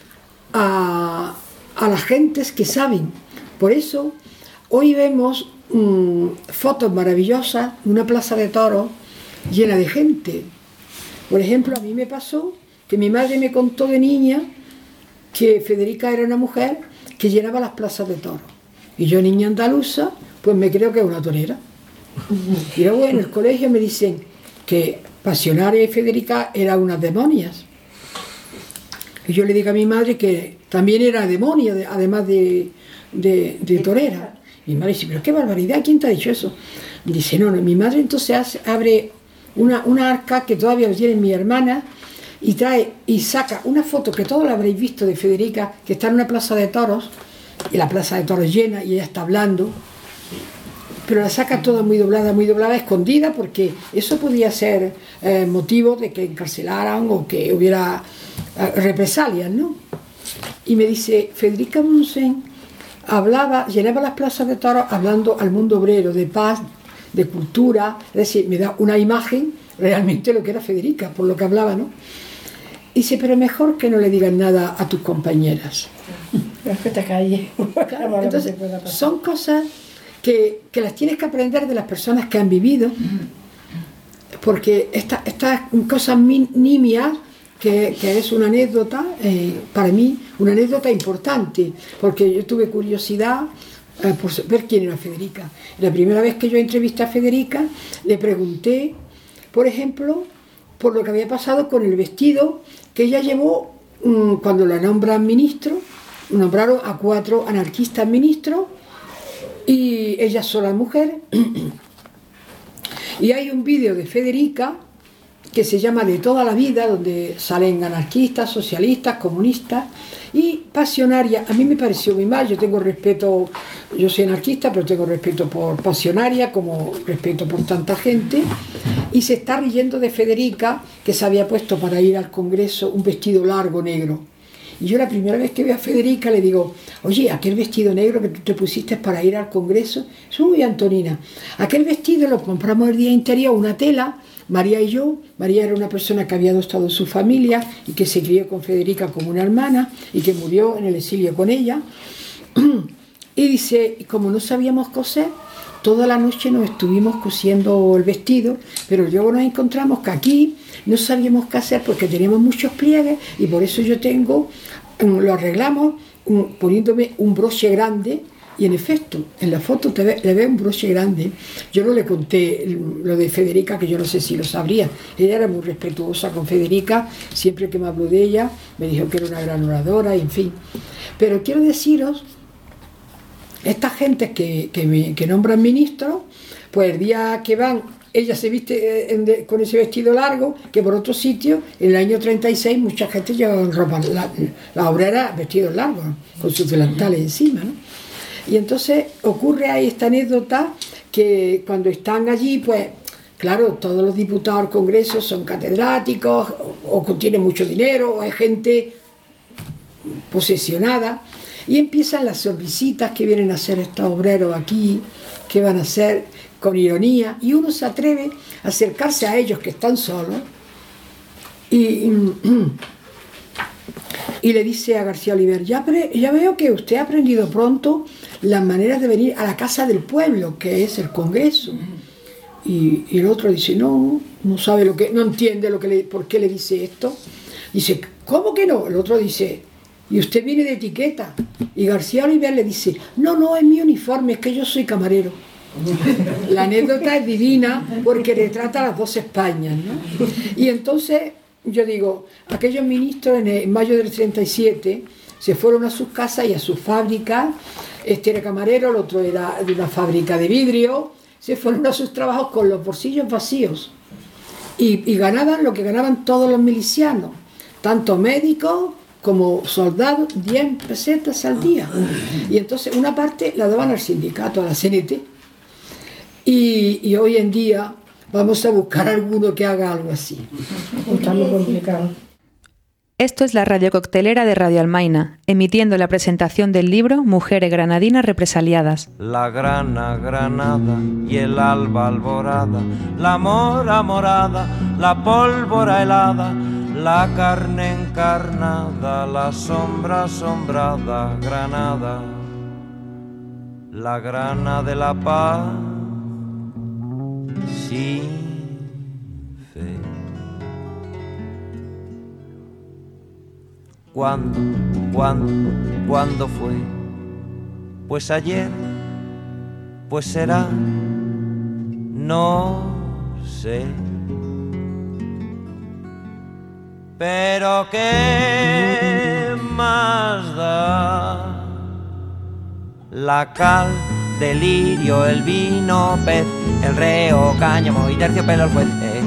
Speaker 11: a las gentes que saben. Por eso hoy vemos fotos maravillosas de una plaza de toros llena de gente. Por ejemplo, a mí me pasó que mi madre me contó de niña que Federica era una mujer que llenaba las plazas de toros. Y yo, niña andaluza, pues me creo que es una torera. Y luego en el colegio me dicen que Pasionaria y Federica eran unas demonias. que yo le diga a mi madre que también era demonia, además de torera. Mi madre dice, pero qué barbaridad, ¿quién te ha dicho eso? Dice, no, mi madre entonces abre una arca que todavía lo tiene mi hermana y trae y saca una foto que todos la habréis visto de Federica, que está en una plaza de toros, y la plaza de toros llena y ella está hablando, pero la saca toda muy doblada, escondida, porque eso podía ser motivo de que encarcelaran o que hubiera represalias, ¿no? Y me dice, Federica Monsen llenaba las plazas de toros hablando al mundo obrero, de paz, de cultura, es decir, me da una imagen realmente lo que era Federica, por lo que hablaba, ¿no? Y dice, pero mejor que no le digan nada a tus compañeras.
Speaker 12: Que te calles.
Speaker 11: Claro, entonces, son cosas que las tienes que aprender de las personas que han vivido, porque estas cosas nimias, que es una anécdota, para mí, una anécdota importante, porque yo tuve curiosidad por ver quién era Federica. La primera vez que yo entrevisté a Federica, le pregunté, por ejemplo, por lo que había pasado con el vestido que ella llevó cuando la nombran ministro. Nombraron a 4 anarquistas ministros y ella sola mujer. Y hay un vídeo de Federica que se llama De toda la vida, donde salen anarquistas, socialistas, comunistas y Pasionaria. A mí me pareció muy mal, yo tengo respeto, yo soy anarquista, pero tengo respeto por Pasionaria, como respeto por tanta gente, y se está riendo de Federica, que se había puesto para ir al Congreso un vestido largo negro. Y yo la primera vez que veo a Federica le digo, oye, aquel vestido negro que tú te pusiste para ir al Congreso, uy, Antonina, aquel vestido lo compramos el día anterior, una tela, María y yo. María era una persona que había adoptado en su familia y que se crió con Federica como una hermana y que murió en el exilio con ella. Y dice, como no sabíamos coser, toda la noche nos estuvimos cosiendo el vestido, pero luego nos encontramos que aquí no sabíamos qué hacer porque teníamos muchos pliegues y por eso yo lo arreglamos poniéndome un broche grande. Y en efecto, en la foto le ve un broche grande. Yo no le conté lo de Federica, que yo no sé si lo sabría. Ella era muy respetuosa con Federica, siempre que me habló de ella, me dijo que era una gran oradora, y en fin. Pero quiero deciros, estas gentes que nombran ministros, pues el día que van, ella se viste con ese vestido largo, que por otro sitio, en el año 36, mucha gente llevaba ropa, la obrera, vestidos largos, con sus delantales encima, ¿no? Y entonces ocurre ahí esta anécdota que cuando están allí, pues claro, todos los diputados al Congreso son catedráticos o tienen mucho dinero o hay gente posesionada y empiezan las sonrisitas que vienen a hacer estos obreros aquí, que van a hacer con ironía, y uno se atreve a acercarse a ellos que están solos y le dice a García Oliver, ya veo que usted ha aprendido pronto las maneras de venir a la casa del pueblo, que es el Congreso. Y el otro dice, no sabe no entiende por qué le dice esto. Dice, ¿cómo que no? El otro dice, y usted viene de etiqueta. Y García Oliver le dice, no, es mi uniforme, es que yo soy camarero. La anécdota es divina porque retrata las dos Españas, ¿no? Y entonces yo digo, aquellos ministros en mayo del 37 se fueron a sus casas y a sus fábricas. Este era camarero, el otro era de una fábrica de vidrio. Se fueron a sus trabajos con los bolsillos vacíos y ganaban lo que ganaban todos los milicianos, tanto médicos como soldados, 10 pesetas al día. Y entonces una parte la daban al sindicato, a la CNT. Y hoy en día vamos a buscar alguno que haga algo así.
Speaker 12: Está muy complicado.
Speaker 7: Esto es la radio coctelera de Radio Almaina, emitiendo la presentación del libro Mujeres granadinas represaliadas.
Speaker 17: La grana granada y el alba alborada, la mora morada, la pólvora helada, la carne encarnada, la sombra asombrada, Granada, la grana de la paz sin fe. ¿Cuándo fue? Pues ayer, pues será, no sé. pero qué más da. La cal, delirio, el vino, pez, el reo, cáñamo y terciopelo el juez.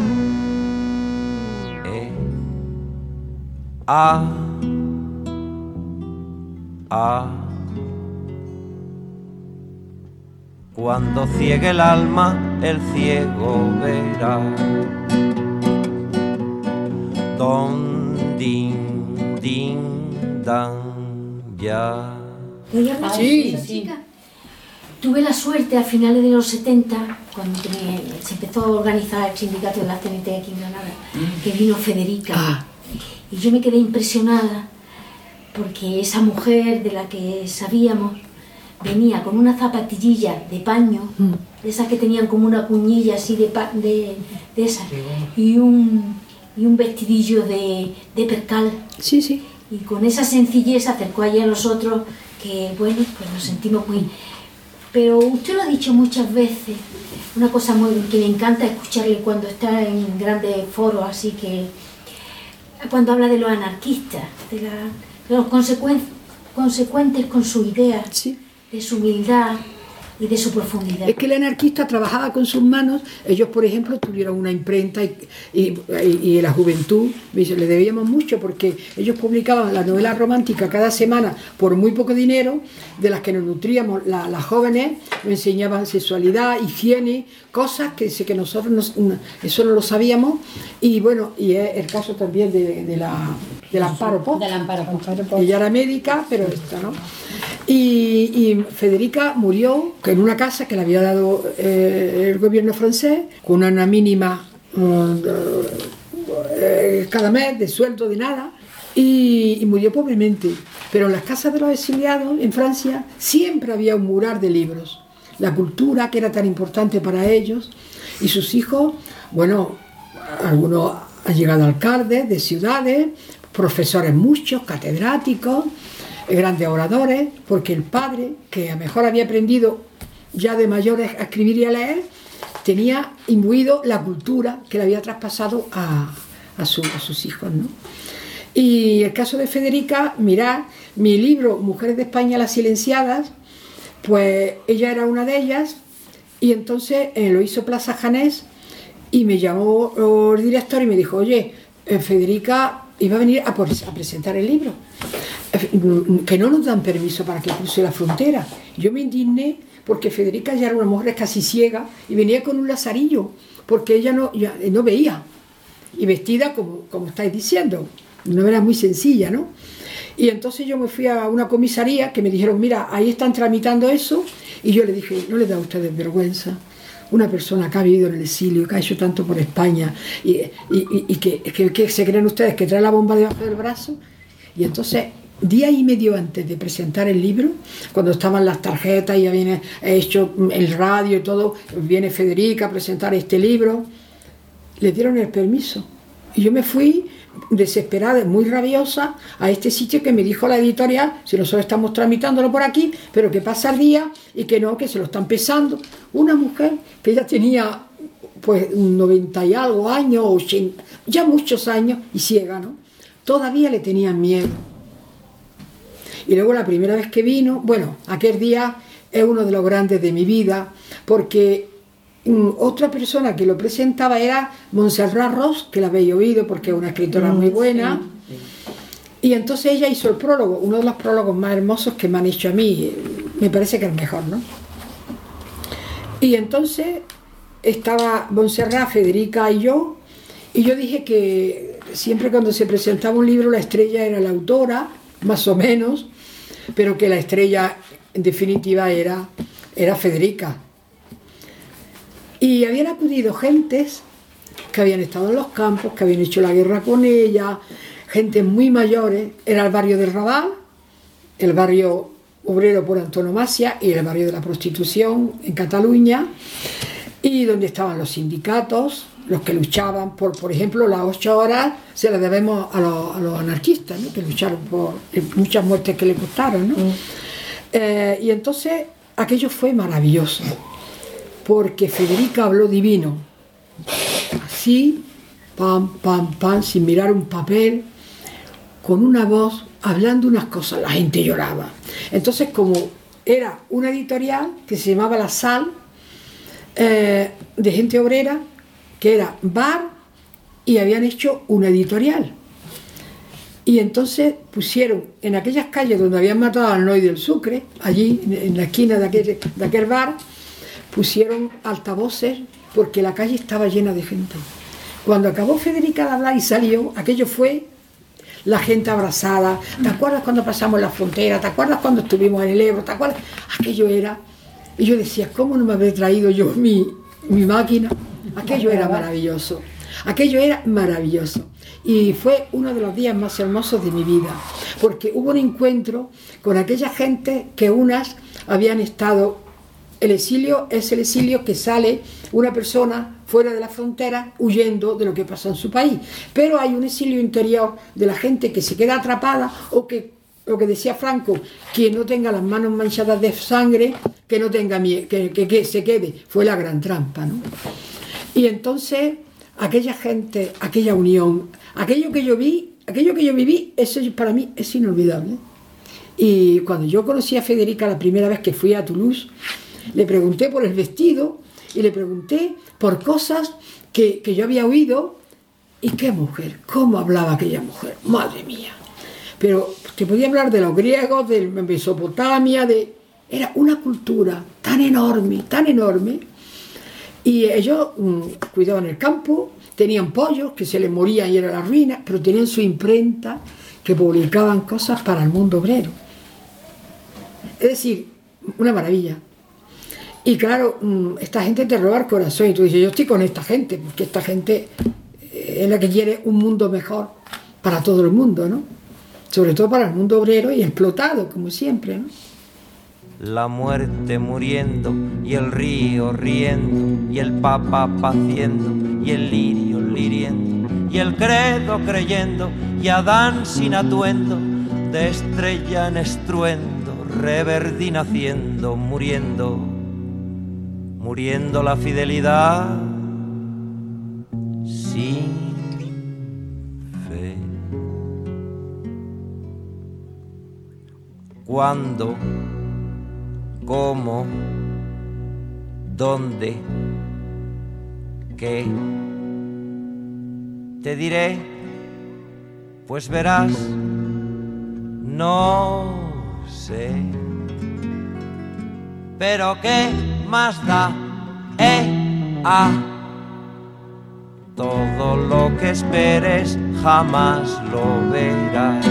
Speaker 17: Cuando ciegue el alma, el ciego verá. Don, din, din, dan, ya.
Speaker 18: ¿Voy a hablar de esa chica? Tuve la suerte a finales de los 70, cuando se empezó a organizar el sindicato de la CNT aquí en Granada, que vino Federica. Y yo me quedé impresionada porque esa mujer de la que sabíamos venía con una zapatillilla de paño, de esas que tenían como una cuñilla así de esas, y un vestidillo de percal.
Speaker 11: Sí, sí.
Speaker 18: Y con esa sencillez acercó allí a nosotros, que bueno, pues nos sentimos muy... Pero usted lo ha dicho muchas veces, una cosa que me encanta escucharle cuando está en grandes foros, así que cuando habla de los anarquistas, de los consecuentes con su idea, de su humildad y de su profundidad.
Speaker 11: Es que el anarquista trabajaba con sus manos. Ellos, por ejemplo, tuvieron una imprenta y la juventud le debíamos mucho, porque ellos publicaban la novela romántica cada semana por muy poco dinero, de las que nos nutríamos las jóvenes. Nos enseñaban sexualidad, higiene, cosas que nosotros eso no lo sabíamos. Y bueno, y es el caso también del Amparo Post. Ella era médica, pero esta no. Y Federica murió en una casa que le había dado el gobierno francés, con una mínima cada mes de sueldo, de nada, y murió pobremente. Pero en las casas de los exiliados en Francia siempre había un mural de libros. La cultura, que era tan importante para ellos, y sus hijos, bueno, algunos han llegado alcaldes de ciudades, profesores muchos, catedráticos, grandes oradores, porque el padre, que a lo mejor había aprendido ya de mayores a escribir y a leer, tenía imbuido la cultura que le había traspasado a sus hijos, ¿no? Y el caso de Federica, mirad, mi libro Mujeres de España, las silenciadas, pues ella era una de ellas, y entonces lo hizo Plaza Janés, y me llamó el director y me dijo: oye, Federica iba a venir a presentar el libro, que no nos dan permiso para que cruce la frontera. Yo me indigné porque Federica ya era una mujer casi ciega y venía con un lazarillo, porque ella no veía, y vestida como estáis diciendo, no era muy sencilla, ¿no? Y entonces yo me fui a una comisaría que me dijeron: mira, ahí están tramitando eso. Y yo le dije: ¿no les da a ustedes vergüenza? Una persona que ha vivido en el exilio, que ha hecho tanto por España, y que se creen ustedes que trae la bomba debajo del brazo. Y entonces, día y medio antes de presentar el libro, cuando estaban las tarjetas y habían hecho el radio y todo, viene Federica a presentar este libro, le dieron el permiso. Y yo me fui desesperada, muy rabiosa, a este sitio que me dijo la editorial: si nosotros estamos tramitándolo por aquí, pero que pasa el día y que no, que se lo están pesando. Una mujer que ya tenía pues 90 y algo años, 80, ya muchos años, y ciega, ¿no? Todavía le tenían miedo. Y luego la primera vez que vino, bueno, aquel día es uno de los grandes de mi vida, porque otra persona que lo presentaba era Montserrat Ros, que la habéis oído porque es una escritora muy buena. Sí, sí. Y entonces ella hizo el prólogo, uno de los prólogos más hermosos que me han hecho a mí, me parece que es el mejor, ¿no? Y entonces estaba Montserrat, Federica y yo dije que siempre cuando se presentaba un libro la estrella era la autora, más o menos, pero que la estrella en definitiva era Federica. Y habían acudido gentes que habían estado en los campos, que habían hecho la guerra con ella, gente muy mayores. Era el barrio del Raval, el barrio obrero por antonomasia, y el barrio de la prostitución en Cataluña, y donde estaban los sindicatos, los que luchaban por ejemplo, las 8 horas se las debemos a los anarquistas, ¿no? Que lucharon por muchas muertes que le costaron, ¿no? Y entonces aquello fue maravilloso, porque Federica habló divino, así, pam, pam, pam, sin mirar un papel, con una voz, hablando unas cosas, la gente lloraba. Entonces, como era una editorial que se llamaba La Sal, de gente obrera, que era bar, y habían hecho una editorial. Y entonces pusieron en aquellas calles donde habían matado al Noy del Sucre, allí en la esquina de aquel bar, pusieron altavoces porque la calle estaba llena de gente. Cuando acabó Federica de hablar y salió, aquello fue la gente abrazada. ¿Te acuerdas cuando pasamos la frontera? ¿Te acuerdas cuando estuvimos en el Ebro? ¿Te acuerdas? Aquello era... Y yo decía, ¿cómo no me habría traído yo mi máquina? Aquello era maravilloso. Aquello era maravilloso. Y fue uno de los días más hermosos de mi vida, porque hubo un encuentro con aquella gente que unas habían estado... El exilio es el exilio que sale una persona fuera de la frontera huyendo de lo que pasa en su país. Pero hay un exilio interior de la gente que se queda atrapada, o que, lo que decía Franco, quien no tenga las manos manchadas de sangre, que no tenga miedo, que se quede. Fue la gran trampa, ¿no? Y entonces aquella gente, aquella unión, aquello que yo viví, eso para mí es inolvidable. Y cuando yo conocí a Federica la primera vez que fui a Toulouse, le pregunté por el vestido y le pregunté por cosas que yo había oído. Y qué mujer, cómo hablaba aquella mujer, madre mía. Pero te podía hablar de los griegos, de Mesopotamia, era una cultura tan enorme, tan enorme. Y ellos cuidaban el campo, tenían pollos que se les morían y era la ruina, pero tenían su imprenta, que publicaban cosas para el mundo obrero. Es decir, una maravilla. Y claro, esta gente te roba el corazón y tú dices, yo estoy con esta gente, porque esta gente es la que quiere un mundo mejor para todo el mundo, ¿no? Sobre todo para el mundo obrero y explotado, como siempre, ¿no?
Speaker 17: La muerte muriendo y el río riendo y el papa paciendo y el lirio liriendo y el credo creyendo y Adán sin atuendo, de estrella en estruendo, reverdinaciendo, muriendo la fidelidad sin fe. ¿Cuándo? ¿Cómo? ¿Dónde? ¿Qué? Te diré, pues verás, no sé. Pero ¿qué más da? Todo lo que esperes jamás lo verás.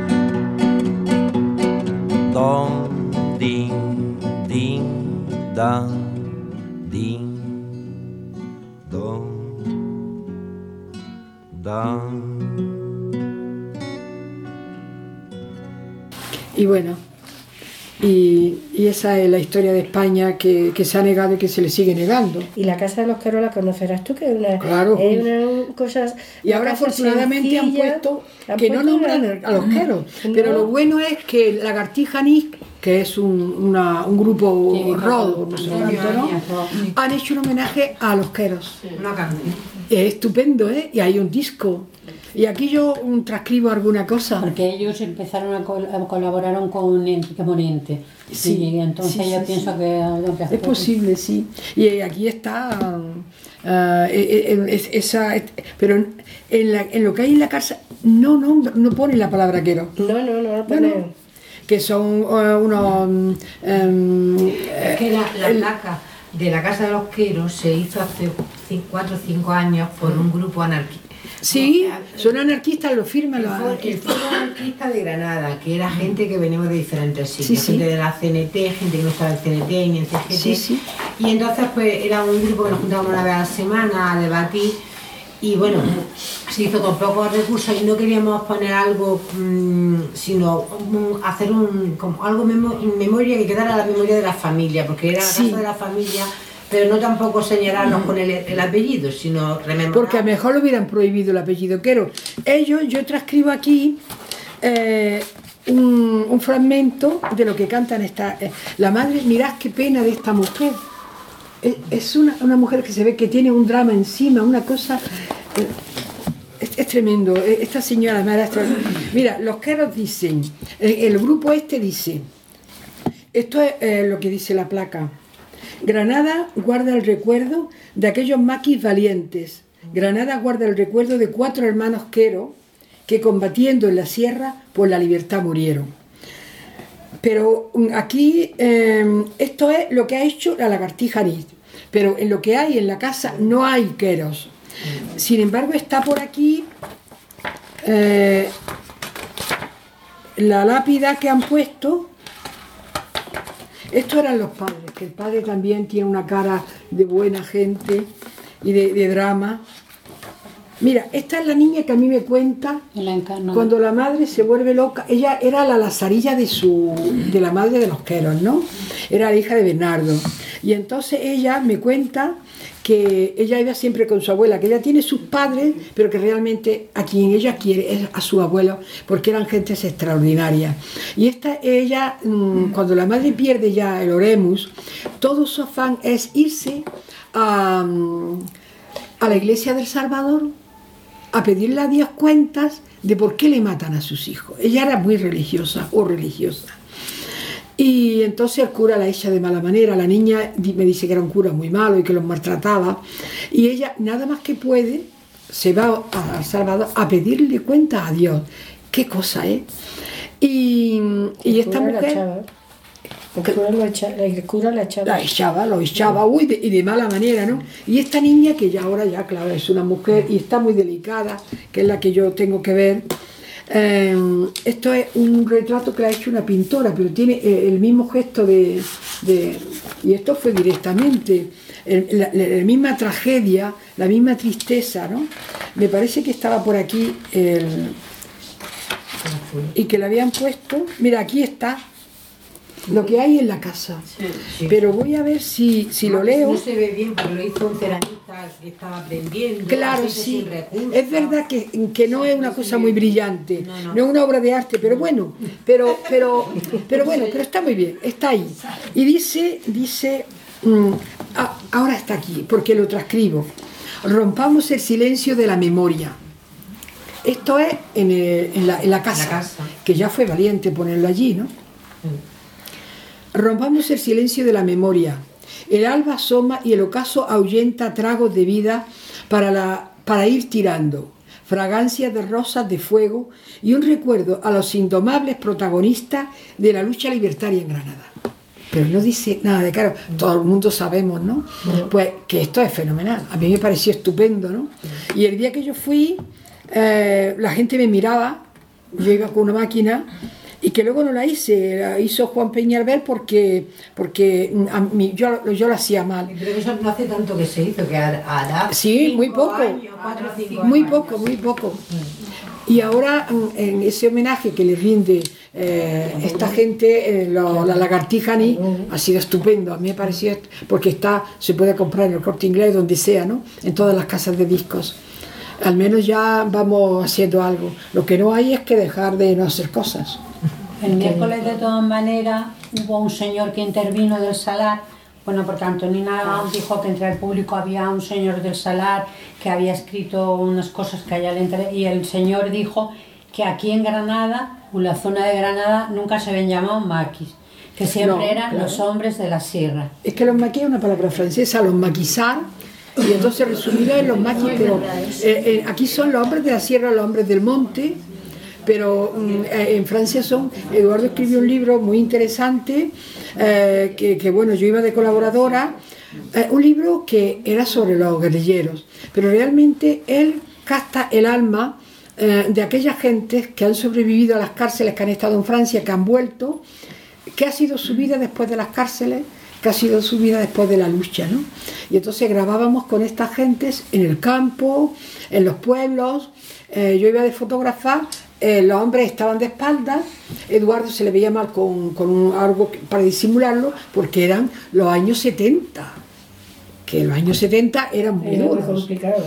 Speaker 17: Don, din, din, dan, din, don, dan.
Speaker 11: Y bueno, y esa es la historia de España que se ha negado y que se le sigue negando.
Speaker 12: Y la Casa de los Queros la conocerás tú, que es una,
Speaker 11: claro.
Speaker 12: Una cosa.
Speaker 11: Y ahora afortunadamente sencilla, han puesto que no nombran a los Queros, pero lo bueno es que Lagartija Nick, que es un grupo rodo, no sé cuánto, ¿no? Han hecho un homenaje a los Queros.
Speaker 10: Una canción.
Speaker 11: Es estupendo, ¿eh? Y hay un disco. Y aquí yo transcribo alguna cosa.
Speaker 10: Porque ellos empezaron a colaboraron con Enrique Moriente.
Speaker 11: Sí,
Speaker 10: y entonces yo pienso que
Speaker 11: es posible, sí. Y aquí está pero en lo que hay en la casa no pone la palabra Quero.
Speaker 12: No pone.
Speaker 11: Que son unos...
Speaker 19: es que la placa de la Casa de los Queros se hizo hace 4 o 5 años por un grupo anarquista.
Speaker 11: Sí, son anarquistas, lo firman los
Speaker 19: anarquistas. El Foro Anarquista de Granada, que era gente que venimos de diferentes sitios, gente de la CNT, gente que no estaba en CNT ni en CGT. Y entonces pues era un grupo que nos juntábamos una vez a la semana a debatir. Y bueno, se hizo con pocos recursos y no queríamos poner algo, sino hacer algo en memoria que quedara la memoria de la familia, porque era la casa de la familia, pero no tampoco señalarnos con el apellido, sino rememorar.
Speaker 11: Porque a lo mejor lo hubieran prohibido el apellido Quero. Yo transcribo aquí un fragmento de lo que cantan la madre. Mirad qué pena de esta mujer. Es una mujer que se ve que tiene un drama encima, una cosa... es tremendo. Esta señora maestra. Mira, los queros dicen, el grupo este dice, esto es lo que dice la placa. Granada guarda el recuerdo de aquellos maquis valientes. Granada guarda el recuerdo de 4 hermanos queros que combatiendo en la sierra por la libertad murieron. Pero aquí esto es lo que ha hecho la lagartija anís. Pero en lo que hay en la casa no hay queros. Sin embargo, está por aquí la lápida que han puesto. Estos eran los padres, que el padre también tiene una cara de buena gente y de drama. Mira, esta es la niña que a mí me cuenta cuando la madre se vuelve loca. Ella era la lazarilla de la madre de los queros, ¿no? Era la hija de Bernardo. Y entonces ella me cuenta que ella iba siempre con su abuela, que ella tiene sus padres, pero que realmente a quien ella quiere es a su abuelo, porque eran gentes extraordinarias. Y ella, cuando la madre pierde ya el oremus, todo su afán es irse a la iglesia del Salvador a pedirle a Dios cuentas de por qué le matan a sus hijos. Ella era muy religiosa o religiosa. Y entonces el cura la echa de mala manera. La niña me dice que era un cura muy malo y que los maltrataba. Y ella, nada más que puede, se va a Salvador a pedirle cuentas a Dios. Qué cosa, ¿eh? Y esta mujer...
Speaker 12: El cura la echaba.
Speaker 11: Lo echaba, uy, y de mala manera, ¿no? Y esta niña, que ya ahora ya, claro, es una mujer y está muy delicada, que es la que yo tengo que ver. Esto es un retrato que le ha hecho una pintora, pero tiene el mismo gesto y esto fue directamente la misma tragedia, la misma tristeza, ¿no? Me parece que estaba por aquí y que le habían puesto. Mira, aquí está lo que hay en la casa, pero voy a ver si lo leo.
Speaker 19: No se ve bien porque lo hizo un ceramista que estaba aprendiendo.
Speaker 11: Claro, sí. Es verdad que no es una cosa muy brillante, no es una obra de arte, pero bueno, pero está muy bien, está ahí. Y dice ahora está aquí, porque lo transcribo. Rompamos el silencio de la memoria. Esto es en la casa, que ya fue valiente ponerlo allí, ¿no? Rompamos el silencio de la memoria. El alba asoma y el ocaso ahuyenta tragos de vida para ir tirando. Fragancias de rosas de fuego y un recuerdo a los indomables protagonistas de la lucha libertaria en Granada. Pero no dice nada de claro. Todo el mundo sabemos, ¿no? Pues que esto es fenomenal. A mí me pareció estupendo, ¿no? Y el día que yo fui, la gente me miraba, yo iba con una máquina. Y que luego no la hice, la hizo Juan Peñalver porque a mí, yo la hacía mal.
Speaker 19: Pero eso no hace tanto que se hizo, que hará
Speaker 11: sí, muy poco,
Speaker 19: 4 o 5
Speaker 11: muy
Speaker 19: años.
Speaker 11: muy poco. Y ahora en ese homenaje que le rinde esta gente, la lagartija anís, ha sido estupendo. A mí me pareció, porque se puede comprar en el Corte Inglés, donde sea, ¿no? En todas las casas de discos. Al menos ya vamos haciendo algo. Lo que no hay es que dejar de no hacer cosas.
Speaker 10: El miércoles, de todas maneras, hubo un señor que intervino del Salar, bueno, porque Antonina dijo que entre el público había un señor del Salar que había escrito unas cosas que a ella le interesaban, y el señor dijo que aquí en Granada, en la zona de Granada, nunca se habían llamado maquis, que siempre eran los hombres de la sierra.
Speaker 11: Es que los maquis es una palabra francesa, los maquisar, y entonces resumido en los maquis, pero aquí son los hombres de la sierra, los hombres del monte. Pero en Francia Eduardo escribió un libro muy interesante, que bueno, yo iba de colaboradora, un libro que era sobre los guerrilleros, pero realmente él capta el alma de aquellas gentes que han sobrevivido a las cárceles, que han estado en Francia, que han vuelto, qué ha sido su vida después de las cárceles, qué ha sido su vida después de la lucha, ¿no? Y entonces grabábamos con estas gentes en el campo, en los pueblos. Yo iba de fotógrafa. Los hombres estaban de espaldas, Eduardo se le veía mal con algo para disimularlo, porque eran los años 70, que los años 70 eran muy duros.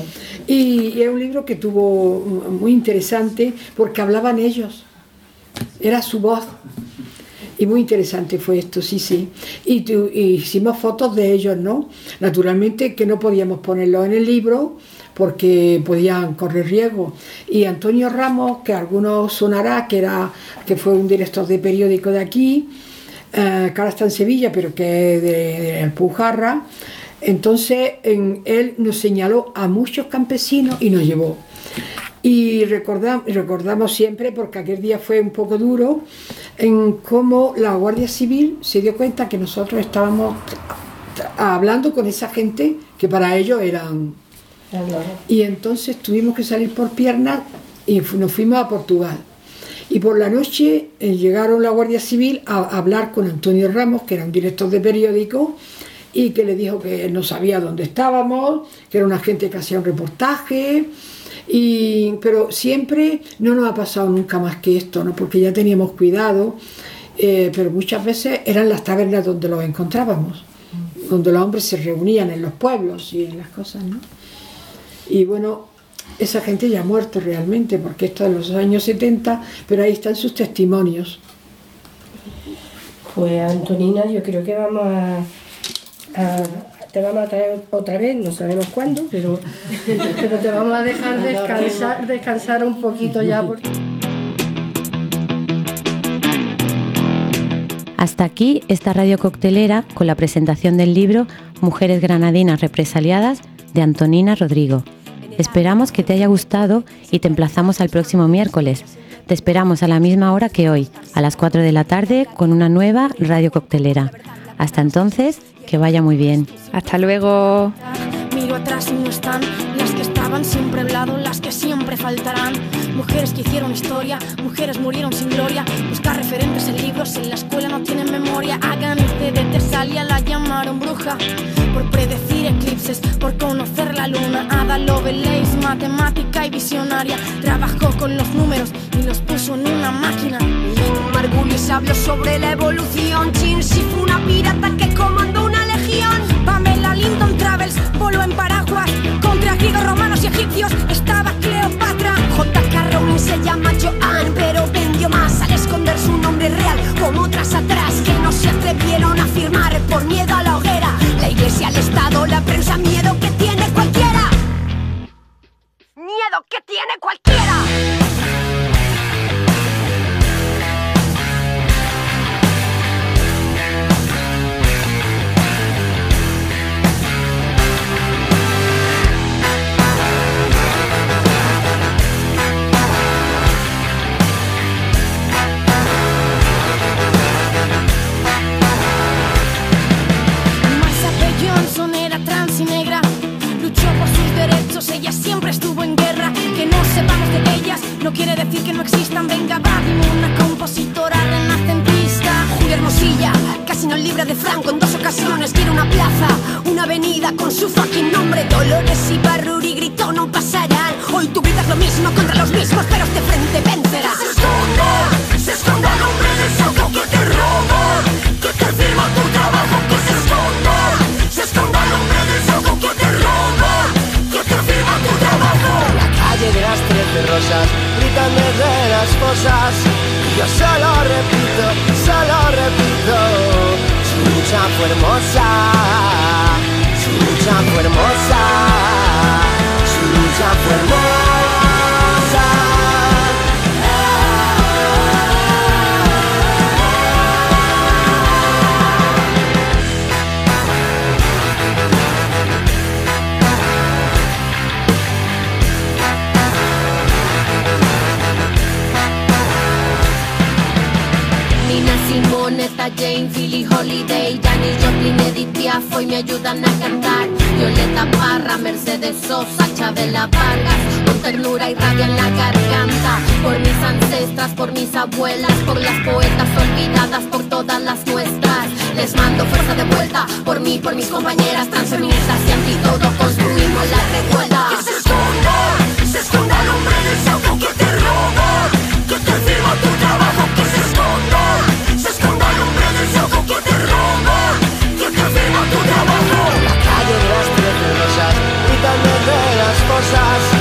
Speaker 11: Y era un libro que tuvo muy interesante, porque hablaban ellos, era su voz. Y muy interesante fue esto, sí. Y hicimos fotos de ellos, ¿no? Naturalmente que no podíamos ponerlos en el libro porque podían correr riesgo. Y Antonio Ramos, que a algunos sonará, que fue un director de periódico de aquí, que ahora está en Sevilla, pero que es de Alpujarra. Entonces él nos señaló a muchos campesinos y nos llevó. Y recordamos siempre, porque aquel día fue un poco duro, en cómo la Guardia Civil se dio cuenta que nosotros estábamos hablando con esa gente que para ellos eran... Y entonces tuvimos que salir por piernas y nos fuimos a Portugal. Y por la noche llegaron la Guardia Civil a hablar con Antonio Ramos, que era un director de periódico, y que le dijo que no sabía dónde estábamos, que era una gente que hacía un reportaje... pero siempre no nos ha pasado nunca más que esto, ¿no? Porque ya teníamos cuidado, pero muchas veces eran las tabernas donde los encontrábamos, donde los hombres se reunían en los pueblos y en las cosas, ¿no? Y bueno, esa gente ya ha muerto realmente, porque esto es de los años 70, pero ahí están sus testimonios.
Speaker 12: Pues Antonina, yo creo que vamos te vamos a traer otra vez, no sabemos cuándo, pero te vamos a dejar descansar un poquito ya.
Speaker 8: Hasta aquí esta radio coctelera con la presentación del libro Mujeres granadinas represaliadas de Antonina Rodrigo. Esperamos que te haya gustado y te emplazamos al próximo miércoles. Te esperamos a la misma hora que hoy, a las 4 de la tarde, con una nueva radio coctelera. Hasta entonces, que vaya muy bien.
Speaker 7: Hasta luego.
Speaker 14: Miro atrás y no están las que estaban siempre al lado, las que siempre faltarán. Mujeres que hicieron historia, mujeres murieron sin gloria. Buscar referentes en libros, en la escuela no tienen memoria. Hagan de Tesalia, la llamaron bruja por predecir eclipses, por conocer la luna. Ada Lovelace, matemática y visionaria, trabajó con los números y los puso en una máquina.
Speaker 20: Margulis habló sobre la evolución. Chinchi fue una pirata que comandó una legión.
Speaker 14: Pamela Linton Travels voló en paraguas contra griegos, romanos y egipcios. Estaba Cleopatra.
Speaker 20: J.K. Rowling se llama Joanne, pero vendió más al esconder su nombre real, como otras atrás que no se atrevieron a firmar por miedo a la hoguera. La iglesia, el Estado, la prensa, miedo que tiene cualquiera. Miedo que tiene cualquiera.
Speaker 14: Trans y negra, luchó por sus derechos, ella siempre estuvo en guerra. Que no sepamos de ellas no quiere decir que no existan. Venga, va, dime una compositora renacentista.
Speaker 20: Julia Hermosilla, casi no libre de Franco en 2 ocasiones. Quiere una plaza, una avenida con su fucking nombre. Dolores Ibarruri gritó no pasarán. Hoy tú gritas lo mismo contra los mismos, pero de frente vencerás.
Speaker 16: Se esconda el hombre de saco que te roba, que te firma tu trabajo, que se esconda. Se esconda el hombre del saco que te roba, que te firma tu trabajo.
Speaker 17: La calle de las 13 rosas gritan desde las fosas. Yo solo repito, su lucha fue hermosa, su lucha fue hermosa, su lucha fue hermosa.
Speaker 20: Simonetta, Jane, Philly Holiday, Janis Joplin, Edith Piaf hoy me ayudan a cantar. Violeta Parra, Mercedes Sosa, Chabela Vargas, con ternura y rabia en la garganta. Por mis ancestras, por mis abuelas, por las poetas olvidadas, por todas las nuestras. Les mando fuerza de vuelta, por mí, por mis compañeras transfeministas y antídoto. Construimos la revuelta.
Speaker 16: Que se esconda el hombre del saco que te roba, que te firma tu trabajo, que se esconda. Se esconda el hombre del saco que te roba, que te firma tu trabajo.
Speaker 17: La calle de las 13 rosas gritan desde las fosas.